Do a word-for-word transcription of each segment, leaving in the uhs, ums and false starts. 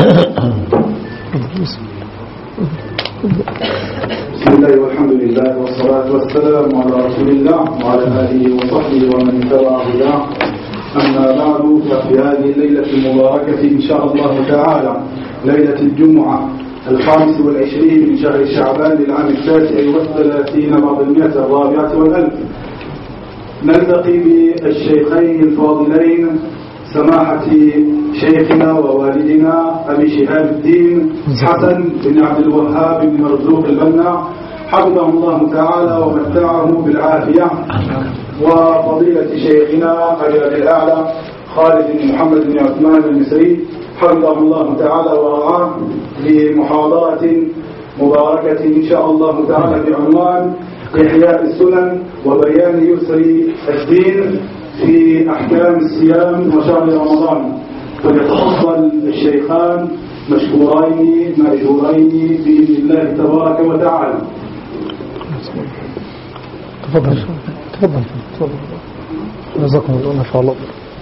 بسم الله والحمد لله والصلاة والسلام على رسول الله وعلى آله وصحبه ومن اتبع هداه. أما بعد، ففي هذه الليلة المباركة إن شاء الله تعالى، ليلة الجمعة الخامس والعشرين من شهر شعبان للعام التاسع والثلاثين بعد المئة الرابعة والألف، نلتقي بالشيخين الفاضلين سماحة شيخنا ووالدنا أبي شهاب الدين حسن بن عبد الوهاب بن مرزوق البنا حفظه الله تعالى ومتعه بالعافية، وفضيلة شيخنا أبي الأعلى خالد بن محمد بن عثمان المصري حفظه الله تعالى ورعاه بمحاضرة مباركة إن شاء الله تعالى بعنوان إحياء السنن وبيان يسر الدين في أحكام الصيام وشهر رمضان. فليتفضل الشيخان مشكورين مأجورين بإذن الله تبارك وتعالى. تفضل تفضل تفضل جزاكم الله ما شاء الله.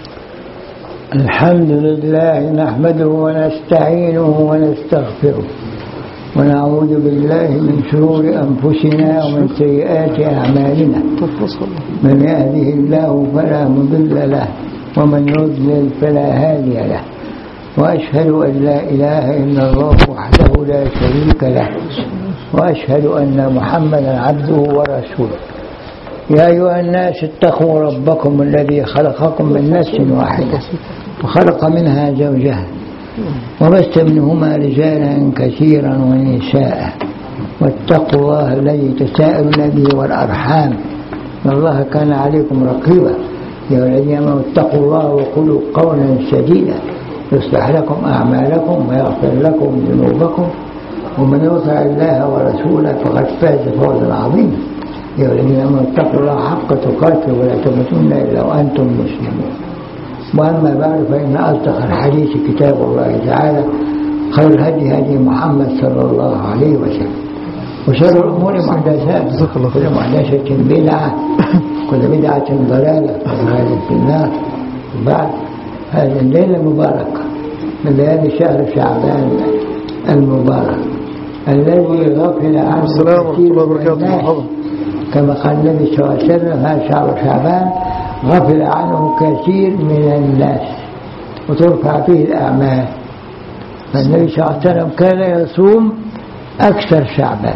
الحمد لله نحمده ونستعينه ونستغفره ونعوذ بالله من شرور أنفسنا ومن سيئات أعمالنا. من يهده الله فلا مضل له ومن يضلل فلا هادي له، وأشهد أن لا إله إلا الله وحده لا شريك له، وأشهد أن محمدا عبده ورسوله. يا أيها الناس اتقوا ربكم الذي خلقكم من نفس واحدة وخلق منها زوجها وبث منهما رجالا كثيرا ونساء، واتقوا الله الذي تساءلون به والأرحام إن الله كان عليكم رقيبا. يا الذين آمنوا اتقوا الله وقولوا قولا سديدا يصلح لكم أعمالكم ويغفر لكم ذنوبكم، ومن يطع الله ورسوله فقد فاز فوزا عظيما. يا الذين آمنوا اتقوا الله حق تقاته ولا تموتن إلا وأنتم مسلمون. وأما بعد، فإن أصدق الحديث كتاب الله تعالى، خير الهدي هدي محمد صلى الله عليه وسلم، وشر الأمور محدثات، كل محدثة بدعة، كل بدعة ضلالة، وضلالة في النار. بعد هذه الليلة المباركة من ليالي شهر شعبان المبارك الذي غفل عنه كثير من الناس، كما قال النبي صلى الله عليه وسلم: هذا شهر شعبان غفل عنه كثير من الناس وترفع فيه الأعمال. فالنبي صلى الله عليه وسلم كان يصوم أكثر شعبان،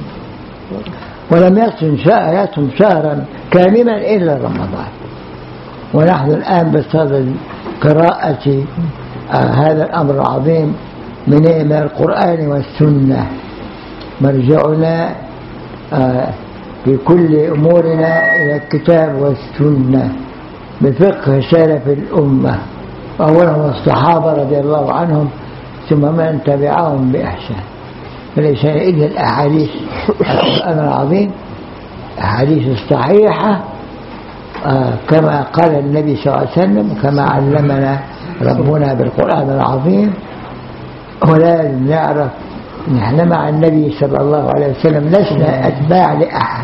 ولم يصم يصم شهرا كاملا إلا رمضان. ونحن الآن بصدد قراءة آه هذا الأمر العظيم من القرآن والسنة. مرجعنا آه في كل أمورنا إلى الكتاب والسنة بفقه سلف الأمة، أولهم الصحابة رضي الله عنهم، ثم من تبعهم بإحسان. فليس إلا الأحاديث القرآن العظيم، أحاديث الصحيحة آه كما قال النبي صلى الله عليه وسلم، كما علمنا ربنا بالقرآن العظيم. ولا نعرف نحن مع النبي صلى الله عليه وسلم لسنا أتباع لأحد،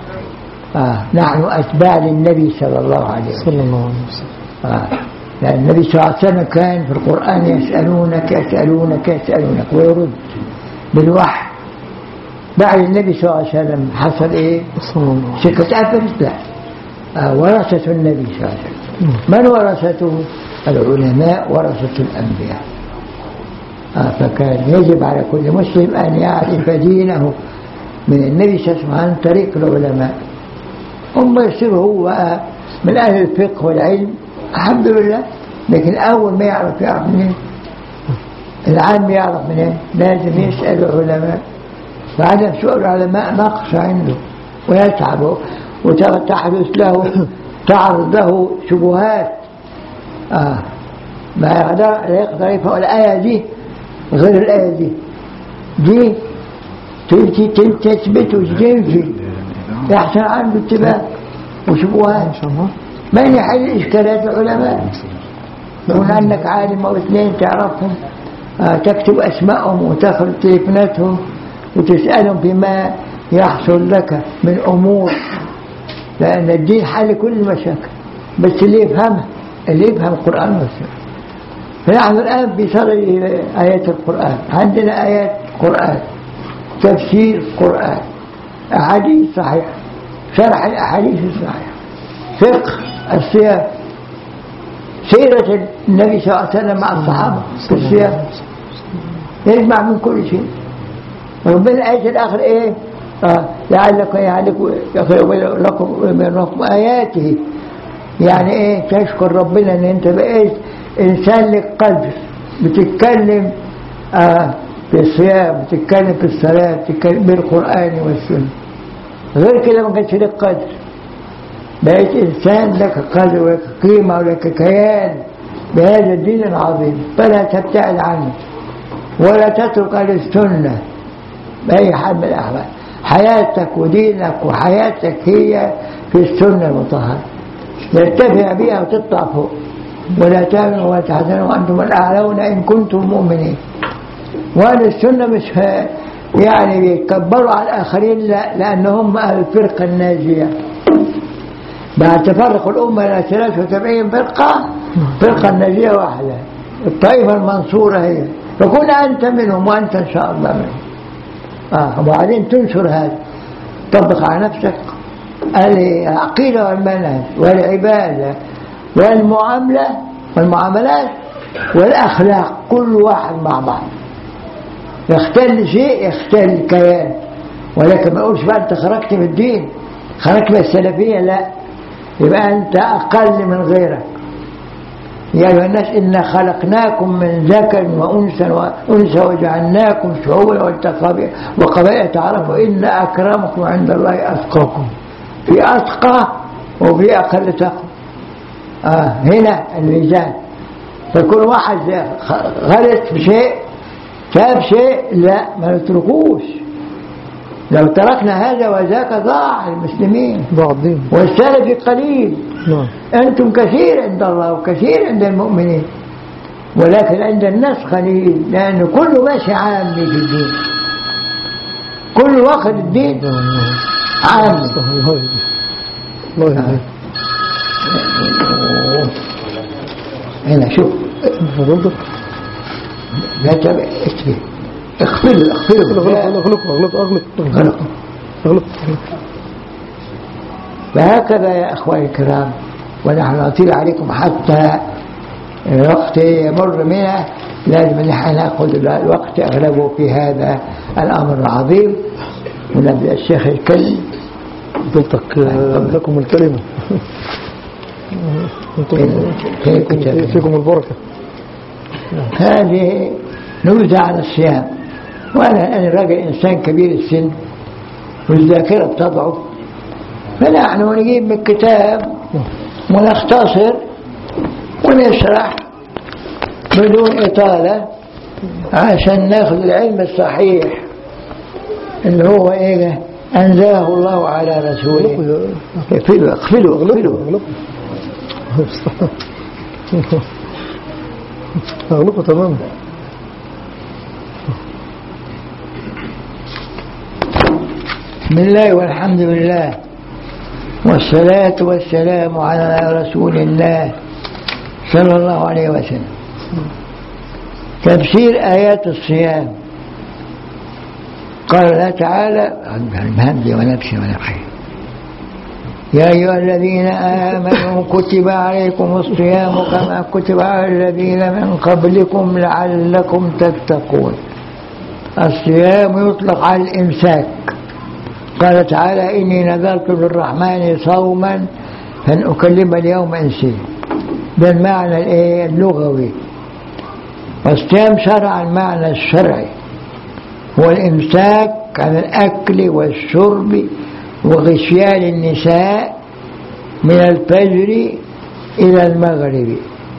آه نحن أتباع للنبي صلى الله عليه وسلم. آه لأن النبي صلى الله عليه وسلم كان في القرآن يسألونك يسألونك يسألونك ويرد بالوحي. بعد النبي صلى الله عليه وسلم حصل إيه؟ سكة أفرس. لا، آه ورثة النبي صلى الله عليه وسلم. من ورثته؟ العلماء ورثة الأنبياء. آه فكان يجب على كل مسلم أن يعرف دينه من النبي صلى الله عليه وسلم عن طريق العلماء. هم يصير هو من أهل الفقه والعلم الحمد لله، لكن أول ما يعرف يعرف منين؟ العام يعرف منين؟ لازم يسأل العلماء. فعدم سؤال العلماء نقص عنده ويتعب، وتحدث له تعرض له شبهات آه ما يقدر لا يقدر يفهم الآية دي غير الآية دي دي تنتي تثبت وتنفي، يحصل عنده اتباع وشبهات. من يحل إشكالات العلماء؟ يكون أنك عالم أو اثنين تعرفهم، آه تكتب أسمائهم وتخرج تليفوناتهم وتسألهم فيما يحصل لك من أمور، لأن الدين حل كل المشاكل. بس اللي يفهمها، اللي يفهم القرآن والسنة. فنحن الآن بصدد آيات القرآن، عندنا آيات قرآن، تفسير قرآن، أحاديث صحيحة، شرح الأحاديث الصحيحة، فقه الصيام، سيرة النبي صلى الله عليه وسلم مع الصحابة في الصيام، يجمع من كل شيء. ربنا الآية الآخر إيه؟ آه لعلكم يعلكم لكم من رحم آياته، يعني إيه؟ تشكر ربنا إن أنت بقيت إنسان لك قدر، بتتكلم آه في الصيام، بتتكلم في الصلاة، بتتكلم بالقرآن والسنة. غير كده ما كانش لك قدر، بقيت إنسان لك قدر ولك قيمة ولك كيان بهذا الدين العظيم، فلا تبتعد عنه ولا تترك أهل السنة بأي حال من الأحوال. حياتك ودينك وحياتك هي في السنة المطهرة، ترتفع بها وتطلع فوق، ولا تامنوا ولا تحزنوا وأنتم الأعلون إن كنتم مؤمنين. وأهل السنة مش يعني بيتكبروا على الآخرين، لا، لأنهم أهل الفرقة الناجية. بعد تفرق الأمة إلى ثلاث وسبعين فرقة، فرقة الناجية واحدة، الطائفة المنصورة هي، فكن أنت منهم وأنت إن شاء الله منهم. آه وبعدين تنشر هذا، طبق على نفسك العقيدة والمنهج والعبادة والمعاملة والمعاملات والأخلاق، كل واحد مع بعض. يختل شيء يختل الكيان، ولكن ما أقولش بقى أنت خرجت من الدين، خرجت من السلفية، لا، يبقى أنت أقل من غيرك. يا أيها الناس إنا خلقناكم من ذكر وأنثى وأنثى وجعلناكم شعوبا وقبائل تعرفوا إن أكرمكم عند الله أتقاكم. في أتقى وفي أقل تقوى. آه هنا الميزان. فكل واحد غلط بشيء تاب شيء، لا، ما نتركوش. لو تركنا هذا وذاك ضاع المسلمين، ضاع الدين، والسلف قليل. نعم. أنتم كثير عند الله وكثير عند المؤمنين، ولكن عند الناس قليل، لأن كله ماشي عامي في الدين، كل واخد الدين عامي. الله يهديك. هنا شوف فضلتك، لا تبع اكتب اغفلوا اغفلوا اغلق اغلق اغلق اغلق. فهكذا يا اخواني الكرام، ونحن نطيل عليكم حتى الوقت يمر منا، لازم نحن ناخذ الوقت اغلبه في هذا الامر العظيم. ونبدا الشيخ يتكلم. فضلتك لكم الكلمه، فيكم البركه. هذه نبذة عن الصيام. وأنا أنا راجل إنسان كبير السن والذاكرة بتضعف، فنحن نجيب من الكتاب ونختصر ونشرح بدون إطالة عشان ناخذ العلم الصحيح اللي هو إيه أنزله الله على رسوله. اقفلوا اقفلوا اقفلوا أغلقه تماما. بسم الله والحمد لله والصلاة والسلام على رسول الله صلى الله عليه وسلم. تفسير آيات الصيام. قال الله تعالى بحمده ونفسه ونفخه: يا أيها الذين آمنوا كتب عليكم الصيام كما كتب على الذين من قبلكم لعلكم تتقون. الصيام يطلق على الإمساك. قال تعالى: إني نذرت للرحمن صوما فلن أكلم اليوم إنسيا. ده المعنى اللغوي. والصيام شرعا المعنى الشرعي هو الإمساك عن الأكل والشرب وغشيان النساء من الفجر إلى المغرب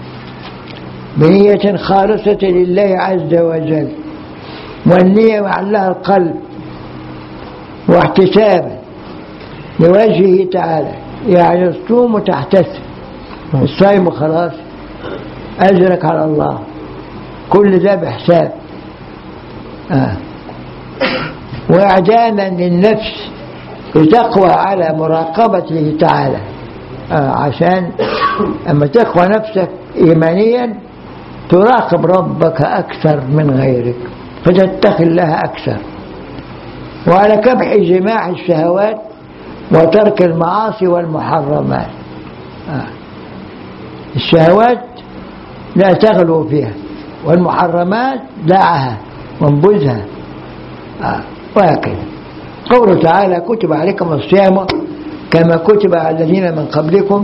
بنية خالصة لله عز وجل، والنية معلها القلب، واحتسابا لوجهه تعالى. يعني الصوم وتحتسب، الصائم خلاص أجرك على الله، كل ذا بحساب. آه. وإعداما للنفس لتقوى على مراقبته تعالى. آه عشان أما تقوى نفسك إيمانيا تراقب ربك أكثر من غيرك فتتقي الله أكثر، وعلى كبح جماع الشهوات وترك المعاصي والمحرمات. آه. الشهوات لا تغلو فيها، والمحرمات دعها وانبذها. آه. وهكذا قوله تعالى كتب عليكم الصيام كما كتب على الذين من قبلكم،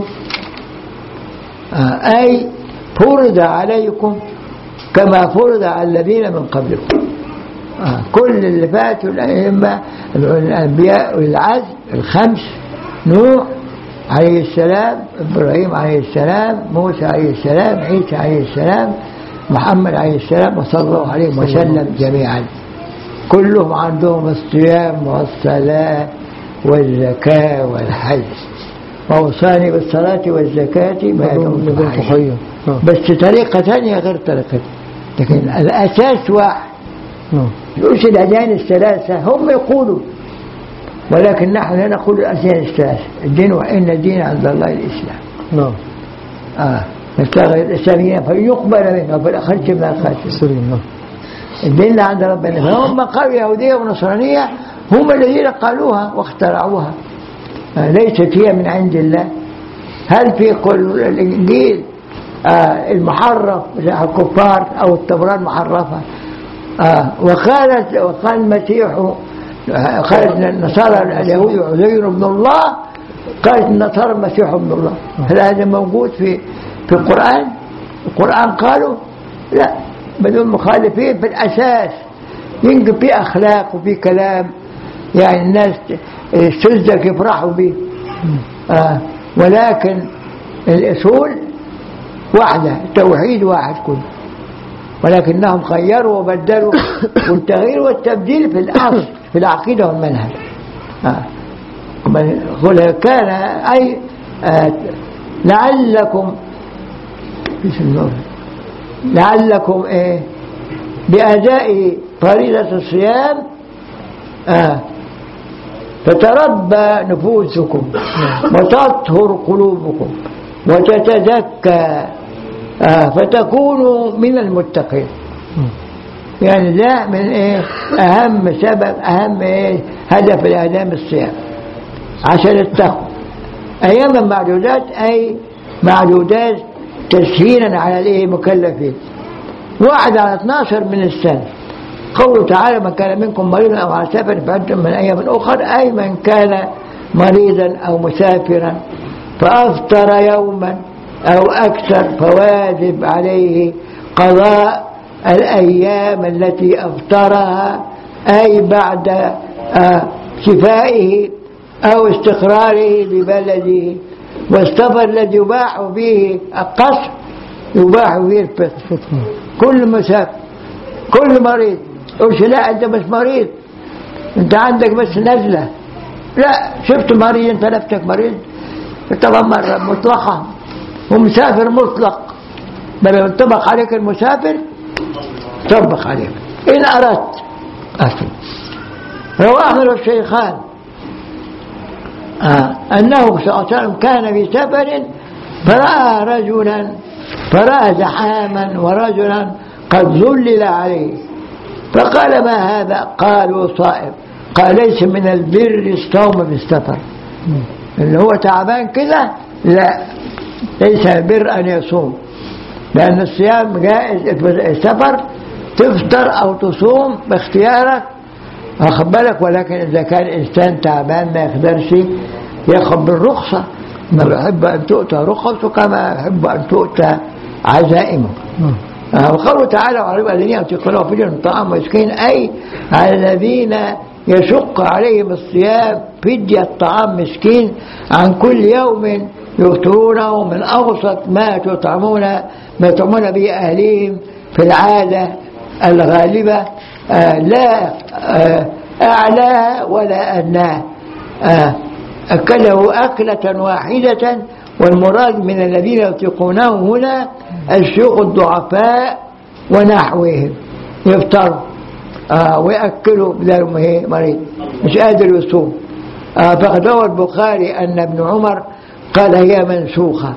آه. أي فرض عليكم كما فرض على الذين من قبلكم. آه. كل اللي فاتوا الأئمة الأنبياء والعزم الخمس، نوح عليه السلام، إبراهيم عليه السلام، موسى عليه السلام، عيسى عليه السلام، محمد عليه السلام، وصلى الله عليه وسلم جميعا، كلهم عندهم الصيام والصلاة والزكاة والحج. وأوصاني بالصلاة والزكاة ما دمت حيا، بس طريقة ثانية غير طريقة، لكن الأساس واحد. يقولش الأديان الثلاثة هم يقولوا، ولكن نحن لا نقول الأديان الثلاثة. الدين وإن الدين عند الله الإسلام. نعم. آه نبتغي الإسلاميين فيقبل منه وفي الآخرة من الخاسرين. نعم. الدين عند ربنا، فهم قالوا يهودية ونصرانية هم الذين قالوها واخترعوها، آه ليست هي من عند الله. هل في كل الإنجيل آه المحرف الكفار أو التوراة المحرفة؟ آه وقالت وقال المسيح، قالت النصارى اليهود عزير ابن الله، قالت النصارى المسيح ابن الله. هل هذا موجود في في القرآن؟ القرآن قالوا لا، بدون مخالفين في الأساس، ينقل في أخلاق وفي كلام يعني الناس تزدك يفرحوا به، آه ولكن الأصول واحدة، التوحيد واحد كله، ولكنهم غيروا وبدلوا، والتغيير والتبديل في الأصل في العقيدة والمنهج. آه. كان أي آه لعلكم لعلكم إيه بأداء فريضة الصيام آه فتربى نفوسكم وتطهر قلوبكم وتتزكى آه فتكونوا من المتقين. يعني ده من ايه اهم سبب، اهم ايه هدف الاعلام الصيام عشان التقوى. اياما معدودات اي معدودات تسهيلا على الايه مكلفين. واحد على اثناشر من السنه. قوله تعالى من كان منكم مريضا او على سفر فعدة من ايام اخر، اي من كان مريضا او مسافرا فافطر يوما أو أكثر فواجب عليه قضاء الأيام التي أفطرها، أي بعد شفائه أو استقراره ببلده. والسفر الذي يباح فيه القصر يباح فيه الفطر. كل مسافر كل مريض قلش لا أنت مش مريض، أنت عندك بس نزلة، لا شفت مريض أنت نفسك مريض طبعا مرة مطلقة، ومسافر مطلق بل ينطبق عليك المسافر طبق عليك إن أردت أصل. رواه الشيخان آه أنه صلى الله عليه وسلم كان في سفر فرأى رجلا فرأى زحاما ورجلا قد ظلل عليه فقال ما هذا؟ قالوا صائم. قال ليس من البر الصوم في السفر، اللي هو تعبان كده لا، ليس البر أن يصوم، لأن الصيام جائز. السفر تفطر أو تصوم باختيارك واخد بالك، ولكن إذا كان إنسان تعبان ما يقدرش ياخذ بالرخصة، ما بيحب أن تؤتى رخصه كما يحب أن تؤتى عزائمه. وقوله تعالى وعلى الذين يطيقونه فدية طعام مسكين، أي على الذين يشق عليهم الصيام فدية طعام مسكين عن كل يوم يفطرونه من أوسط ما تطعمون ما يطعمون به أهليهم في العادة الغالبة، آه لا آه أعلى ولا أدنى، آه أكله أكلة واحدة. والمراد من الذين يطيقونه هنا الشيوخ الضعفاء ونحوهم يفطروا آه ويأكلوا بدل مريض مش قادر يصوم. آه فقد روى البخاري أن ابن عمر قال هي منسوخة،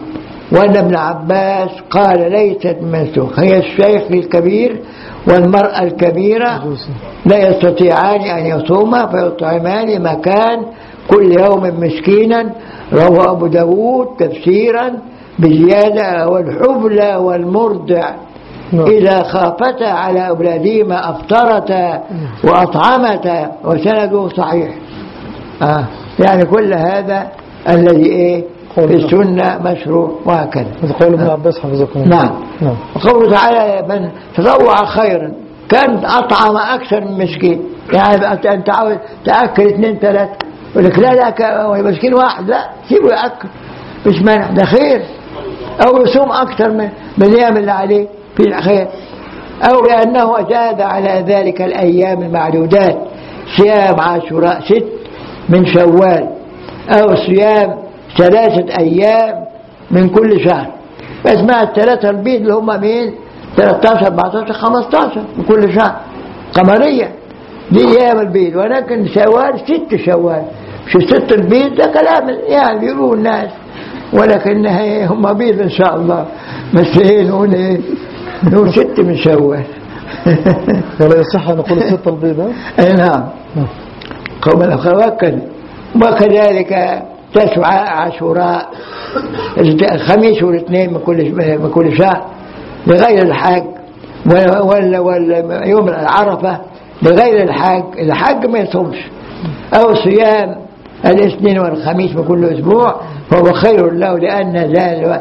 وأن ابن عباس قال ليست منسوخ، هي الشيخ الكبير والمرأة الكبيرة لا يستطيعان أن يصوما فيطعمان مكان كل يوم مسكينا. رواه أبو داود تفسيرا بزيادة والحبلى والمرضع إذا خافتا على أولادهما أفطرتا وأطعمتا، وسنده صحيح. آه يعني كل هذا الذي إيه في السنة مشروع وهكذا. هذا قول ابن عباس حفظكم الله. نعم. نعم. وقوله تعالى من تطوع خيرا كان أطعم أكثر من مسكين. يعني أنت عاوز تأكل اثنين ثلاثة يقول لك لا لا مسكين واحد، لا سيبه يأكل مش مانع، ده خير. أو يصوم أكثر من من الأيام اللي عليه في الخير. أو لأنه زاد على ذلك الأيام المعدودات، صيام عاشوراء ست من شوال، أو صيام ثلاثة أيام من كل شهر. اسمها الثلاثة البيض اللي هم مين؟ ثلاثة عشر أربعة عشر خمسة عشر من كل شهر قمرية، دي أيام البيض. ولكن شوال ست شوال، مش ست البيض ده كلام يعني بيقولوا الناس، ولكن هم بيض إن شاء الله. بس إيه نقول إيه؟ نقول ست من شوال. ولا يصح أن نقول ست البيض؟ أي نعم. قوم الأخوات. وكذلك تسعة عاشوراء الخميس والاثنين من كل من كل شهر لغير الحاج، ولا ولا يوم العرفة لغير الحاج. الحاج ما يصومش. أو صيام الاثنين والخميس من كل أسبوع فهو خير له، لأن ذلك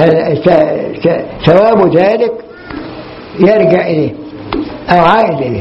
ثواب ذلك يرجع إليه أو عائد إليه.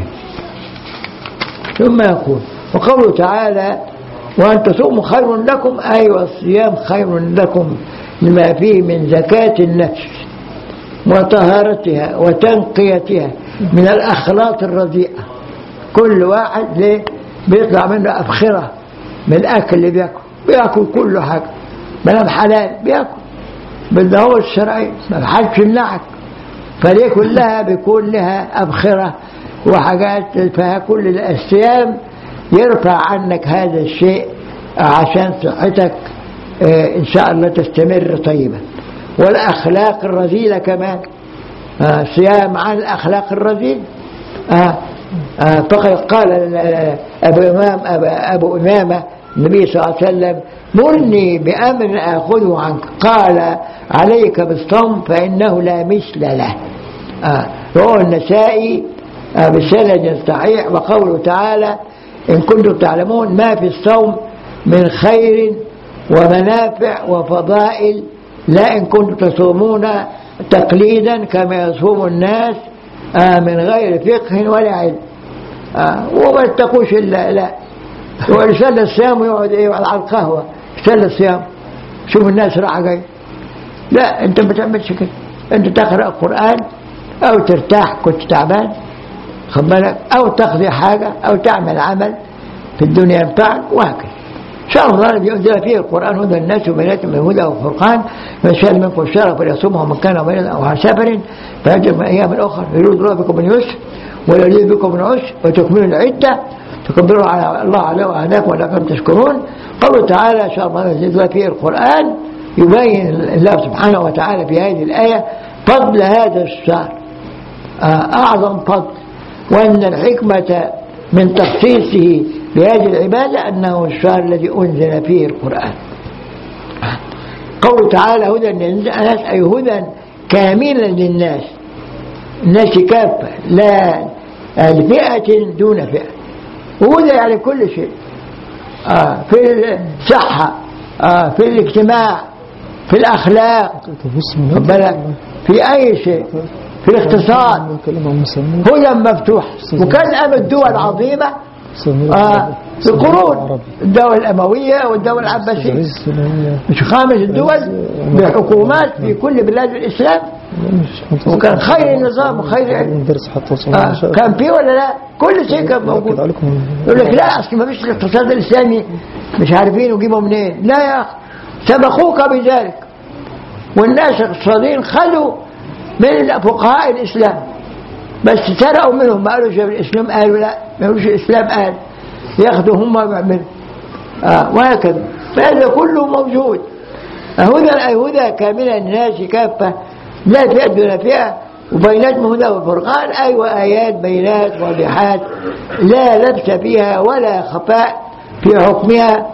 ثم يقول وقوله تعالى وأن تصوموا خير لكم، أي والصيام خير لكم لما فيه من زكاة النفس وطهارتها وتنقيتها من الأخلاق الرديئة. كل واحد ليه بيطلع منه أبخرة من الأكل اللي بيأكل، بيأكل كله حاجة بلا حلال بيأكل بالضوء الشرعي، ما حدش يمنعك، فليه كلها بيكون لها أبخرة وحاجات. فكل الصيام يرفع عنك هذا الشيء عشان صحتك إن شاء الله تستمر طيبا. والأخلاق الرذيلة كمان، صيام عن الأخلاق الرذيلة. فقد قال أبو إمام أبو إمامة النبي صلى الله عليه وسلم مرني بأمر أخذه عنك، قال عليك بالصوم فإنه لا مثل له. رواه النسائي بسند صحيح. وقوله تعالى إن كنتم تعلمون ما في الصوم من خير ومنافع وفضائل، لا إن كنتم تصومون تقليدا كما يصوم الناس من غير فقه ولا علم. وما يتقوش إلا لا ويسلى الصيام ويقعد على القهوة يسلى الصيام. شوف الناس راحة جاي، لا أنت ما تعملش كده. أنت تقرأ القرآن أو ترتاح كنت تعبان خد بالك، أو تقضي حاجة أو تعمل عمل في الدنيا ينفعك وهكذا. شهر رمضان الذي أنزل فيه القرآن هدى الناس وبينات من الهدى والفرقان، فمن شهد منكم الشهر فليصومه ومن كان مريضا أو على سفر فيأتي من أيام أخرى يريد الله بكم من يسر ولا يريد بكم من عسر وتكملوا العدة تكبروا على الله عليه وهداكم ولكم تشكرون. قوله تعالى شهر رمضان الذي أنزل فيه القرآن يبين الله سبحانه وتعالى في هذه الآية فضل هذا الشهر أعظم فضل، وأن الحكمة من تخصيصه بهذه العبادة أنه الشهر الذي أنزل فيه القرآن. قوله تعالى هدى للناس أي هدى كاملا للناس، الناس كافة لا الفئة دون فئة. وهدى يعني كل شيء، آه في الصحة، آه في الاجتماع، في الأخلاق، في أي شيء، في الاقتصاد هدى مفتوح. وكان أم الدول العظيمة آه في القرون، الدولة الأموية والدولة العباسية مش خامس الدول بحكومات في كل بلاد الإسلام، وكان خير النظام وخير آه كان فيه ولا لا كل شيء كان موجود. يقول لك لا أصل ما فيش الاقتصاد الإسلامي مش عارفين وجيبوا منين. لا يا أخي سبقوك بذلك، والناس الاقتصاديين خلوا من فقهاء الإسلام بس سرقوا منهم، ما قالوا شايف الإسلام قالوا لا ما قالوش الإسلام قال، ياخذوا هم ويعملوا آه وهكذا. فهذا كله موجود. هدى هدى كامل الناس كافة لا فئة دون فئة وبيناتهم هدى والفرقان. أيوة آيات بينات واضحات لا لبس فيها ولا خفاء في حكمها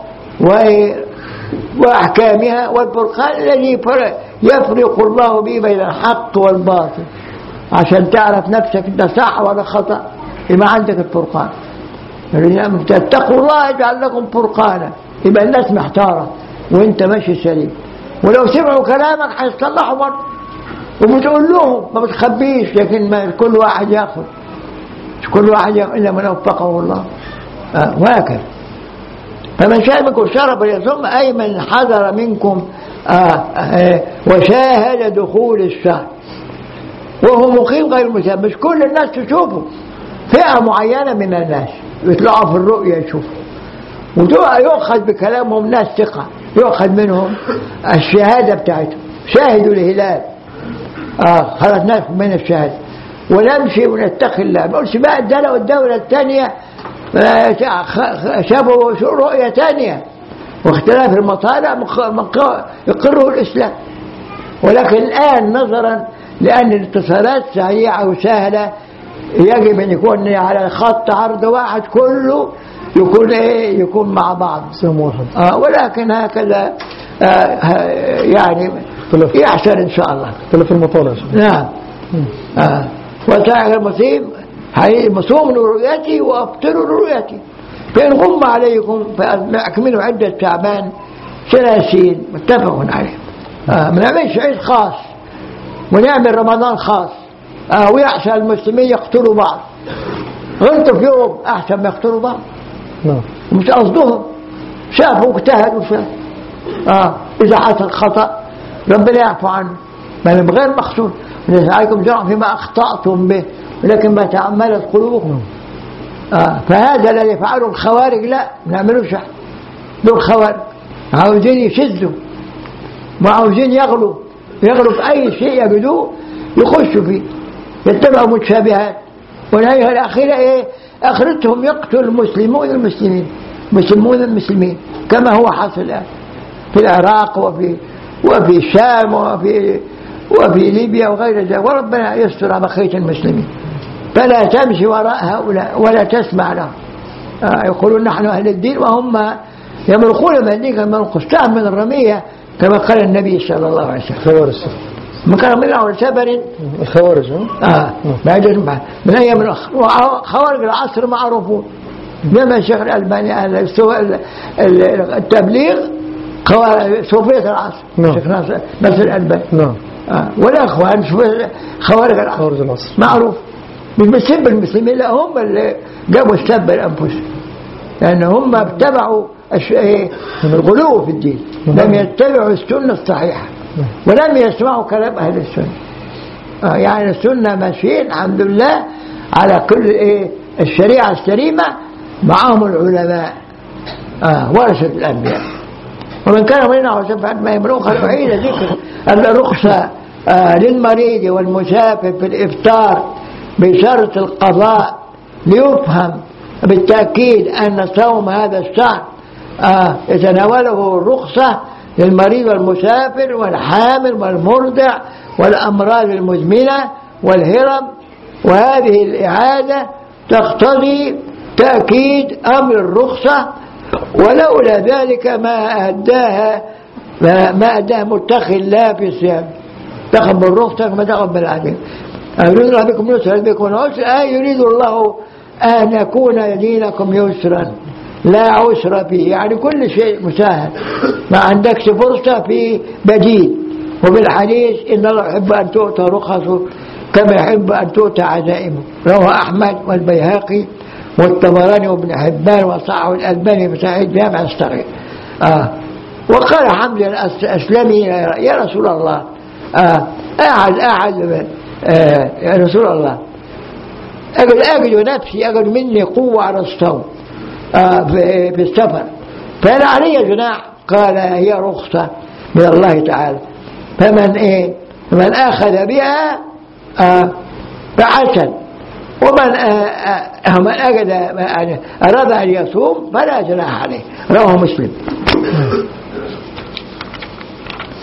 وأحكامها. والفرقان الذي يفرق الله به بين الحق والباطل عشان تعرف نفسك انت صح ولا خطأ. يبقى عندك الفرقان. اتقوا الله يجعل لكم فرقانا. يبقى الناس محتارة وانت ماشي سليم. ولو سمعوا كلامك هيصلحوا برضه وبتقول لهم ما بتخبيش. لكن ما كل واحد ياخذ كل واحد ياخذ الا من وفقه الله. آه وهكذا. فمن شاء منكم الشر فليصم اي من حضر منكم آه آه وشاهد دخول الشهر وهو مقيم غير مسافر. مش كل الناس تشوفه. فئة معينة من الناس يطلعوا في الرؤية يشوفوا ويؤخذ بكلامهم ناس ثقة يؤخذ منهم الشهادة بتاعتهم. شاهدوا الهلال آه خلاص ناخذ من الشهادة ونمشي ونتقي الله. ما قلش بقى الدولة والدولة الثانية شافوا رؤية ثانية واختلاف المطالع يقره الإسلام. ولكن الآن نظرا لأن الاتصالات سريعة وسهلة يجب أن يكون على خط عرض واحد كله يكون إيه يكون مع بعض آه ولكن هكذا آه يعني يحسن إن شاء الله. في المطالع. نعم. آه وسائر المصيم مصوم لرؤيتي وأفطروا لرؤيتي فإن غم عليكم فأكملوا عدة شعبان ثلاثين. متفق عليه. آه ما نعملش عيد خاص ونعمل رمضان خاص آه ويحسن المسلمين يقتلوا بعض. غلطوا في يوم أحسن ما يقتلوا بعض. نعم. مش قصدهم شافوا اجتهدوا شافوا آه إذا حصل خطأ ربنا يعفو عنه ما بغير مقصود. ليس عليكم جرح فيما أخطأتم به ولكن ما تعملت قلوبكم. آه فهذا الذي يفعله الخوارج لا نعملوش. دول خوارج عاوزين يشدوا وعاوزين يغلوا يغلوا في أي شيء يجدوه يخشوا فيه يتبعوا متشابهات. والنهاية الأخيرة إيه آخرتهم يقتل المسلمون المسلمين مسلمون المسلمين كما هو حاصل الآن في العراق وفي وفي الشام وفي وفي ليبيا وغير ذلك. وربنا يستر بقية المسلمين. فلا تمشي وراء هؤلاء ولا تسمع لهم. آه يقولون نحن أهل الدين وهم يمرقون من الدين كما يمرق السهم من الرمية كما قال النبي صلى الله عليه وسلم. خوارج. من كان من أول سبر الخوارج. آه بعد من أيام الأخر خوارج العصر معروفون. لما الشيخ الألباني التبليغ صوفية العصر الشيخ ناصر ناصر الألباني. نعم. آه ولا أخوان خوارج العصر معروف. مش بسب المسلمين لا هم اللي جابوا السب لأنفسهم لأن هم اتبعوا الغلو في الدين. لم يتبعوا السنة الصحيحة ولم يسمعوا كلام أهل السنة. آه يعني السنة ماشيين الحمد لله على كل إيه الشريعة السليمة معهم العلماء آه ورثة الأنبياء. ومن كان مننا وسبحان ما يملوك الوحيد ذكر الرخصة آه للمريض والمسافر في الإفطار بشرط القضاء ليفهم بالتأكيد أن صوم هذا الشهر آه يتناوله الرخصة للمريض والمسافر والحامل والمرضع والأمراض المزمنة والهرم. وهذه الإعادة تقتضي تأكيد أمر الرخصة ولولا ذلك ما أداها ما أداها متخذ الله في الصيام. تأخذ بالرخصة كما تأخذ بالعدل. يريد الله بكم يسرا بكم عسرا أي يريد الله أن يكون دينكم يسرا لا عسر فيه. يعني كل شيء مسهل ما عندكش فرصة في بديل. وبالحديث إن الله يحب أن تؤتى رخصه كما يحب أن تؤتى عزائمه. رواه أحمد والبيهقي والطبراني وابن حبان وصححه الألباني في صحيح الجامع الصغير. آه وقال حمزة الأسلمي يا رسول الله آه أعد أعد آه يا رسول الله أجد أجد نفسي أجد مني قوة على الصوم آه في, في السفر فهل علي جناح؟ قال هي رخصة من الله تعالى. فمن إيه من أخذ بها آه فحسن ومن آه من أجد يعني أراد أن يصوم فلا جناح عليه. رواه مسلم.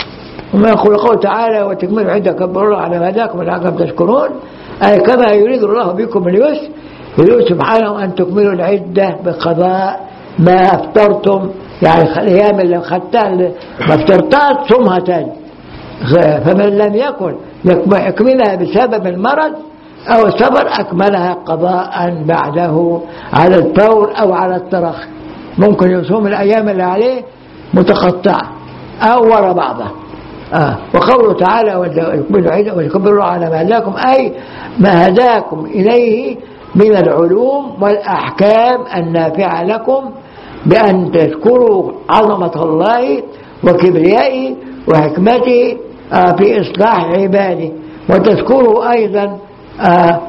وما يقول قول تعالى وتكملوا عدة كبر الله على ما هداكم ولعلكم تشكرون، أي كما يريد الله بكم اليسر يريد سبحانه أن تكملوا العدة بقضاء ما أفطرتم، يعني الأيام اللي أخذتها ما أفطرتها تصومها تاني. فمن لم يكن يكملها بسبب المرض أو السفر أكملها قضاء بعده على الفور أو على التراخي. ممكن يصوم الأيام اللي عليه متقطعة أو وراء بعضها. آه. وقوله تعالى ويكبروا على ما هداكم، أي ما هداكم إليه من العلوم والأحكام النافعة لكم، بأن تذكروا عظمة الله وكبريائه وحكمته آه في إصلاح عباده، وتذكروا أيضا آه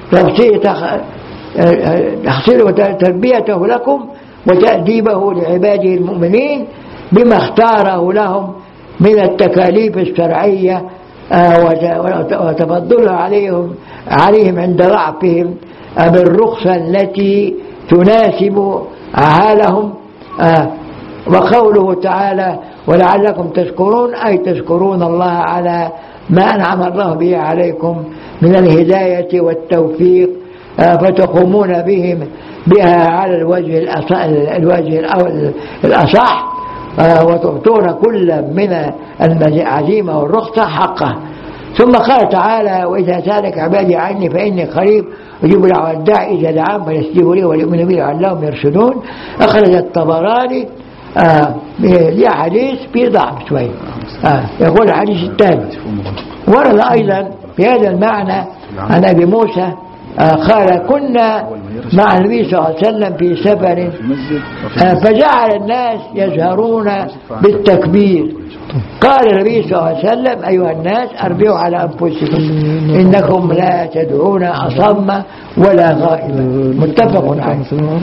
تحصيل وتربيته لكم وتأديبه لعباده المؤمنين بما اختاره لهم من التكاليف الشرعية وتفضلها عليهم عليهم عند ضعفهم بالرخصة التي تناسب حالهم. وقوله تعالى ولعلكم تشكرون، أي تشكرون الله على ما أنعم الله به عليكم من الهداية والتوفيق، فتقومون بهم بها على الوجه الأصح, الوجه الأصح وتعطون كل من العزيمة والرخصة حقه. ثم قال تعالى وإذا سألك عبادي عني فإني قريب أجيب دعوة الداعي إذا دعان فليستجيبوا لي وليؤمنوا بي لعلهم يرشدون. أخرج الطبراني آه لحديث في ضعف شوي، آه يقول الحديث الثاني. ورد أيضا في هذا المعنى عن أبي موسى آه قال كنا مع النبي صلى الله عليه وسلم في سفر آه فجعل الناس يجهرون بالتكبير. قال النبي صلى الله عليه وسلم أيها الناس أربعوا على أنفسكم إنكم لا تدعون أصم ولا غائبا. متفق عليه.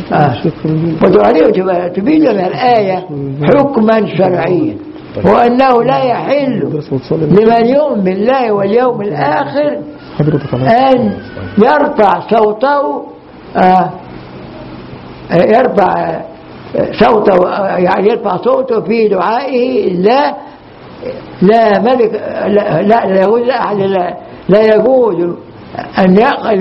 آه. تبين لنا الآية حكما شرعيا، وأنه لا يحل لمن يؤمن بالله واليوم الآخر أن يرفع صوته آه يرفع صوته يعني يرفع صوته في دعائه لا لا ملك لا لا لا يجوز لا, لا يجوز أن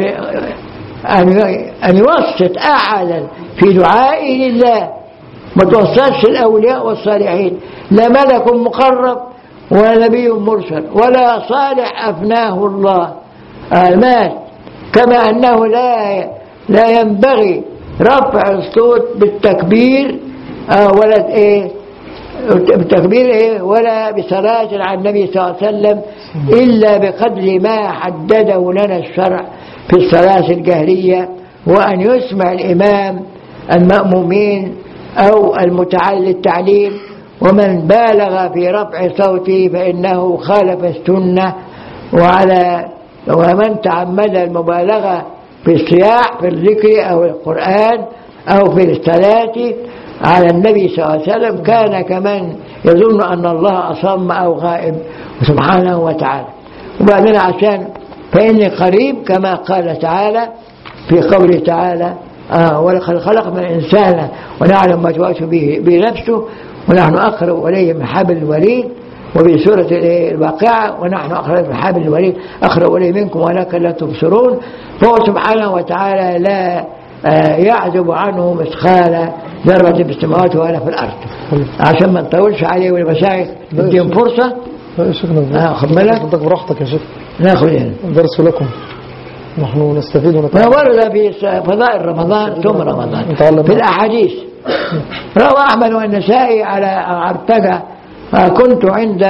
أن أن يوسط أحدا في دعائه لله، ما توسطش الأولياء والصالحين، لا ملك مقرب ولا نبي مرسل ولا صالح أفناه الله مات. كما أنه لا لا ينبغي رفع الصوت بالتكبير ولا إيه بالتكبير إيه ولا بصلاة على النبي صلى الله عليه وسلم إلا بقدر ما حدده لنا الشرع في الصلاة الجهرية، وأن يسمع الإمام المأمومين أو المتعلم التعليم. ومن بالغ في رفع صوته فإنه خالف السنة، وعلى ومن تعمد المبالغة في الصياح في الذكر أو القرآن أو في الصلاة على النبي صلى الله عليه وسلم كان كمن يظن أن الله أصم أو غائب سبحانه وتعالى. وبعدين عشان فإني قريب كما قال تعالى في قوله تعالى آه ولقد خلقنا الإنسان ونعلم ما توسوس به بنفسه ونحن أقرب إليه من حبل الوريد. وفي سورة الواقعة ونحن أقرب من حبل الوريد أقرب إليه منكم ولكن لا تبصرون. فهو سبحانه وتعالى لا آه يعزب عنه مثقال ذرة في السماوات ولا في الأرض. عشان ما نطولش عليه والمشايخ نديهم فرصة. لا يا شيخنا خد بالك براحتك يا شيخ، ناخذ يعني درس لكم نحن نستفيد ونتعلم. ورد في فضائل رمضان ثم رمضان في الأحاديث. روى أحمد والنسائي على عرتقة كنت عند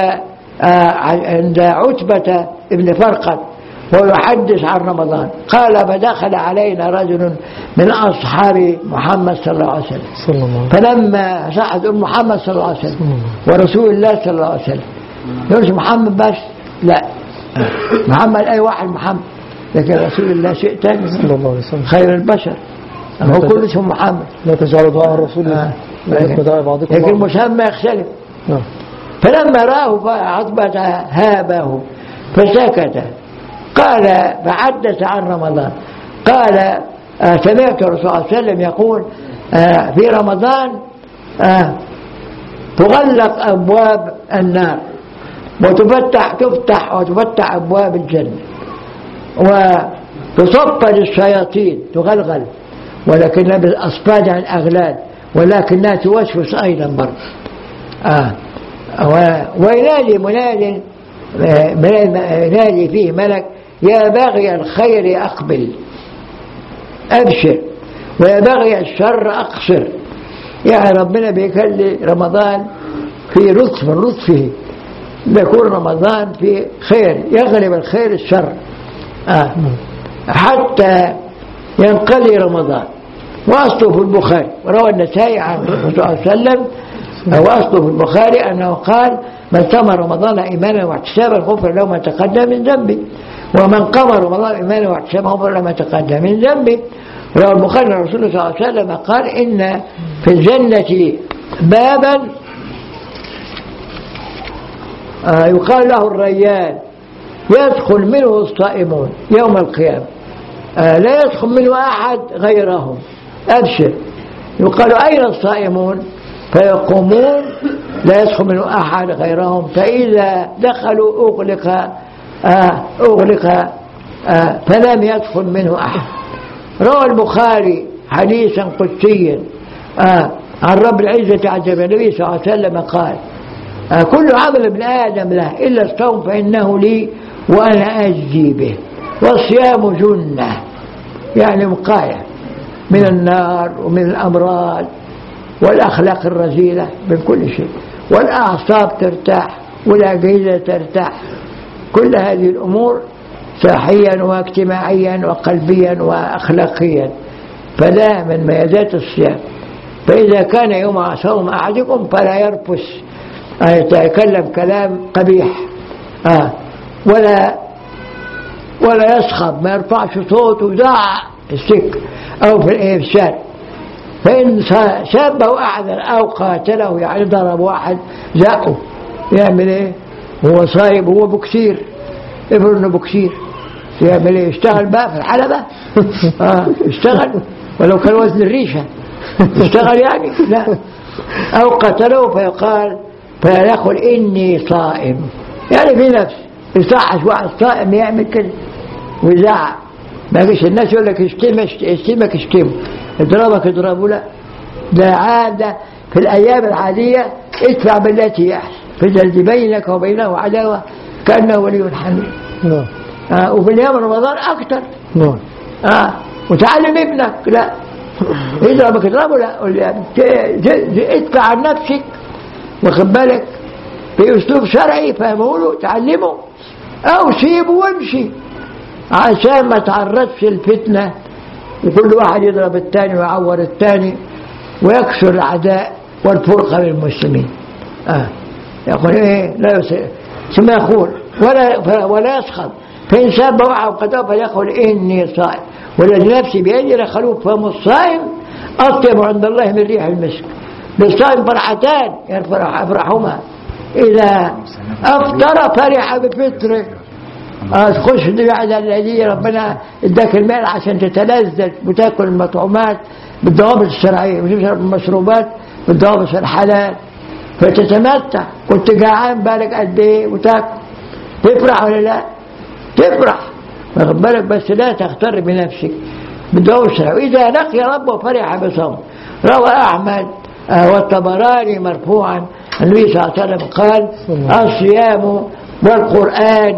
عند عتبة ابن فرقد ويحدث عن رمضان قال فدخل علينا رجل من أصحاب محمد صلى الله عليه وسلم فلما سعد محمد صلى الله عليه وسلم ورسول الله صلى الله عليه وسلم يقول محمد بس لا محمد أي واحد محمد، لكن رسول الله شيء ثاني صلى الله عليه وسلم خير خير البشر هو كل اسمه محمد. لا تجعلوا دعاء الرسول آه. لكن, لكن المسمى يختلف. آه. فلما راه عتبة هابه فسكت. قال فحدث عن رمضان قال آه سمعت الرسول صلى الله عليه وسلم يقول آه في رمضان آه تغلق أبواب النار وتفتح تفتح وتفتح أبواب الجنة، وتصفد الشياطين تغلغل، ولكنها بالأصفاد عن الأغلال، ولكنها توسوس أيضا برضه. آه. وينادي مناد ينادي فيه ملك: يا باغي الخير أقبل أبشر، ويا باغي الشر أقصر. يعني ربنا بيخلي رمضان في لطف من لطفه، بيكون رمضان في خير، يغلب الخير الشر آه. حتى ينقضي رمضان. وأصله في البخاري، روى النسائي عن الرسول صلى الله عليه وسلم، وأصله في البخاري أنه قال: من صام رمضان إيمانا واحتسابا غفر له ما تقدم من ذنبه، ومن قام رمضان إيمانا واحتسابا غفر له ما تقدم من ذنبه. روى البخاري أن الرسول صلى الله عليه وسلم قال: إن في الجنة بابا آه يقال له الريان، يدخل منه الصائمون يوم القيامة، آه لا يدخل منه أحد غيرهم. أبشر. يقال: أين الصائمون؟ فيقومون لا يدخل منه أحد غيرهم، فإذا دخلوا أغلق آه أغلق آه فلم يدخل منه أحد. روى البخاري حديثا قدسيا آه عن رب العزة عز وجل، النبي صلى الله عليه وسلم قال: آه كل عمل ابن آدم له إلا الصوم فإنه لي وأنا أجزي به، والصيام جنة، يعني وقاية من النار ومن الأمراض والأخلاق الرذيلة، من كل شيء، والأعصاب ترتاح والأجهزة ترتاح، كل هذه الأمور صحيا واجتماعيا وقلبيا وأخلاقيا، فلا من ميزات الصيام. فإذا كان يوم صوم أحدكم فلا يرفث، يتكلم كلام قبيح آه ولا ولا يصخب، ما يرفعش صوته ويزعق في السك أو في الشارع. فإن سابه أحد أو قاتله، يعني ضرب واحد زقه، يعمل إيه؟ هو صايب، هو بكثير، افرض إنه بكثير، يعمل إيه؟ يشتغل بقى في الحلبة آه يشتغل، ولو كان وزن الريشة يشتغل يعني لا. أو قتله فيقال فيقول إني صائم، يعني في نفس يصحش واحد صائم يعمل كده ويزعق. ما فيش الناس يقول لك اشتمك اشتمك اشتمه، اضربك اضربه، لا، ده عادة في الأيام العادية ادفع بالتي يحسن، فالذي بينك وبينه عداوة كأنه ولي حميم. نعم. آه وفي اليوم رمضان أكثر. نعم. آه وتعلم ابنك، لا اضربك اضربه، لا، ادفع عن نفسك، واخد بالك، بأسلوب شرعي فهمه له، تعلمه، أو سيبه وامشي عشان ما تعرضش الفتنة وكل واحد يضرب الثاني ويعور الثاني ويكسر العداء والفرقة بين المسلمين. آه. يقول إيه؟ لا يصير، ثم يقول ولا ولا يسخط، فإن ساب وعى وقضى فيقول إني صائم والذي نفسي بيدي لخلوق فم الصائم أطيب عند الله من ريح المسك. بالصائم فرحتان يفرح أفرحهما، إذا أفطر فرح بفطره، تخش بعد الذي ربنا اداك المال عشان تتلذذ وتاكل المطعومات بالضوابط الشرعيه وتشرب المشروبات بالضوابط الحلال فتتمتع. كنت جعان بالك قد ايه وتاكل، تفرح ولا لا؟ تفرح، واخد بالك، بس لا تغتر بنفسك بالضوابط الشرعيه. واذا لقي ربه فرح بصوم. روى احمد والطبراني مرفوعا النبي صلى الله عليه وسلم قال: الصيام والقرآن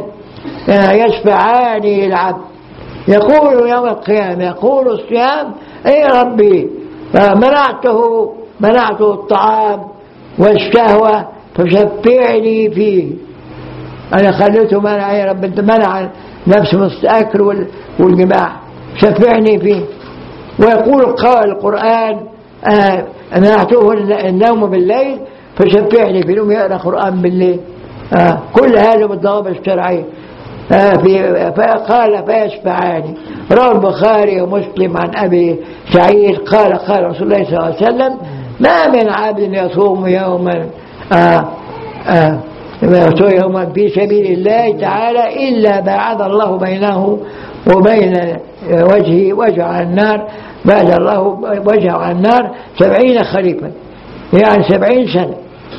يشفعان العبد. يقول يوم القيامة، يقول الصيام: اي ربي منعته منعته الطعام والشهوة فشفعني فيه، أنا خليته منع، يا رب أنت منع نفسه من الأكل والجماع، شفعني فيه. ويقول قال القرآن: منعته النوم بالليل فشفعني فيه، نوم يقرأ قرآن بالليل. آه كل هذا بالضوابط الشرعية. آه فقال فيشفعاني. روى البخاري ومسلم عن أبي سعيد قال قال رسول الله صلى الله عليه وسلم: ما من عبد يصوم يوما آه آه يصوم يوما في سبيل الله تعالى إلا باعد الله بينه وبين وجهه وجهه عن النار، باعد الله وجهه عن النار سبعين خريفا، يعني سبعين سنة.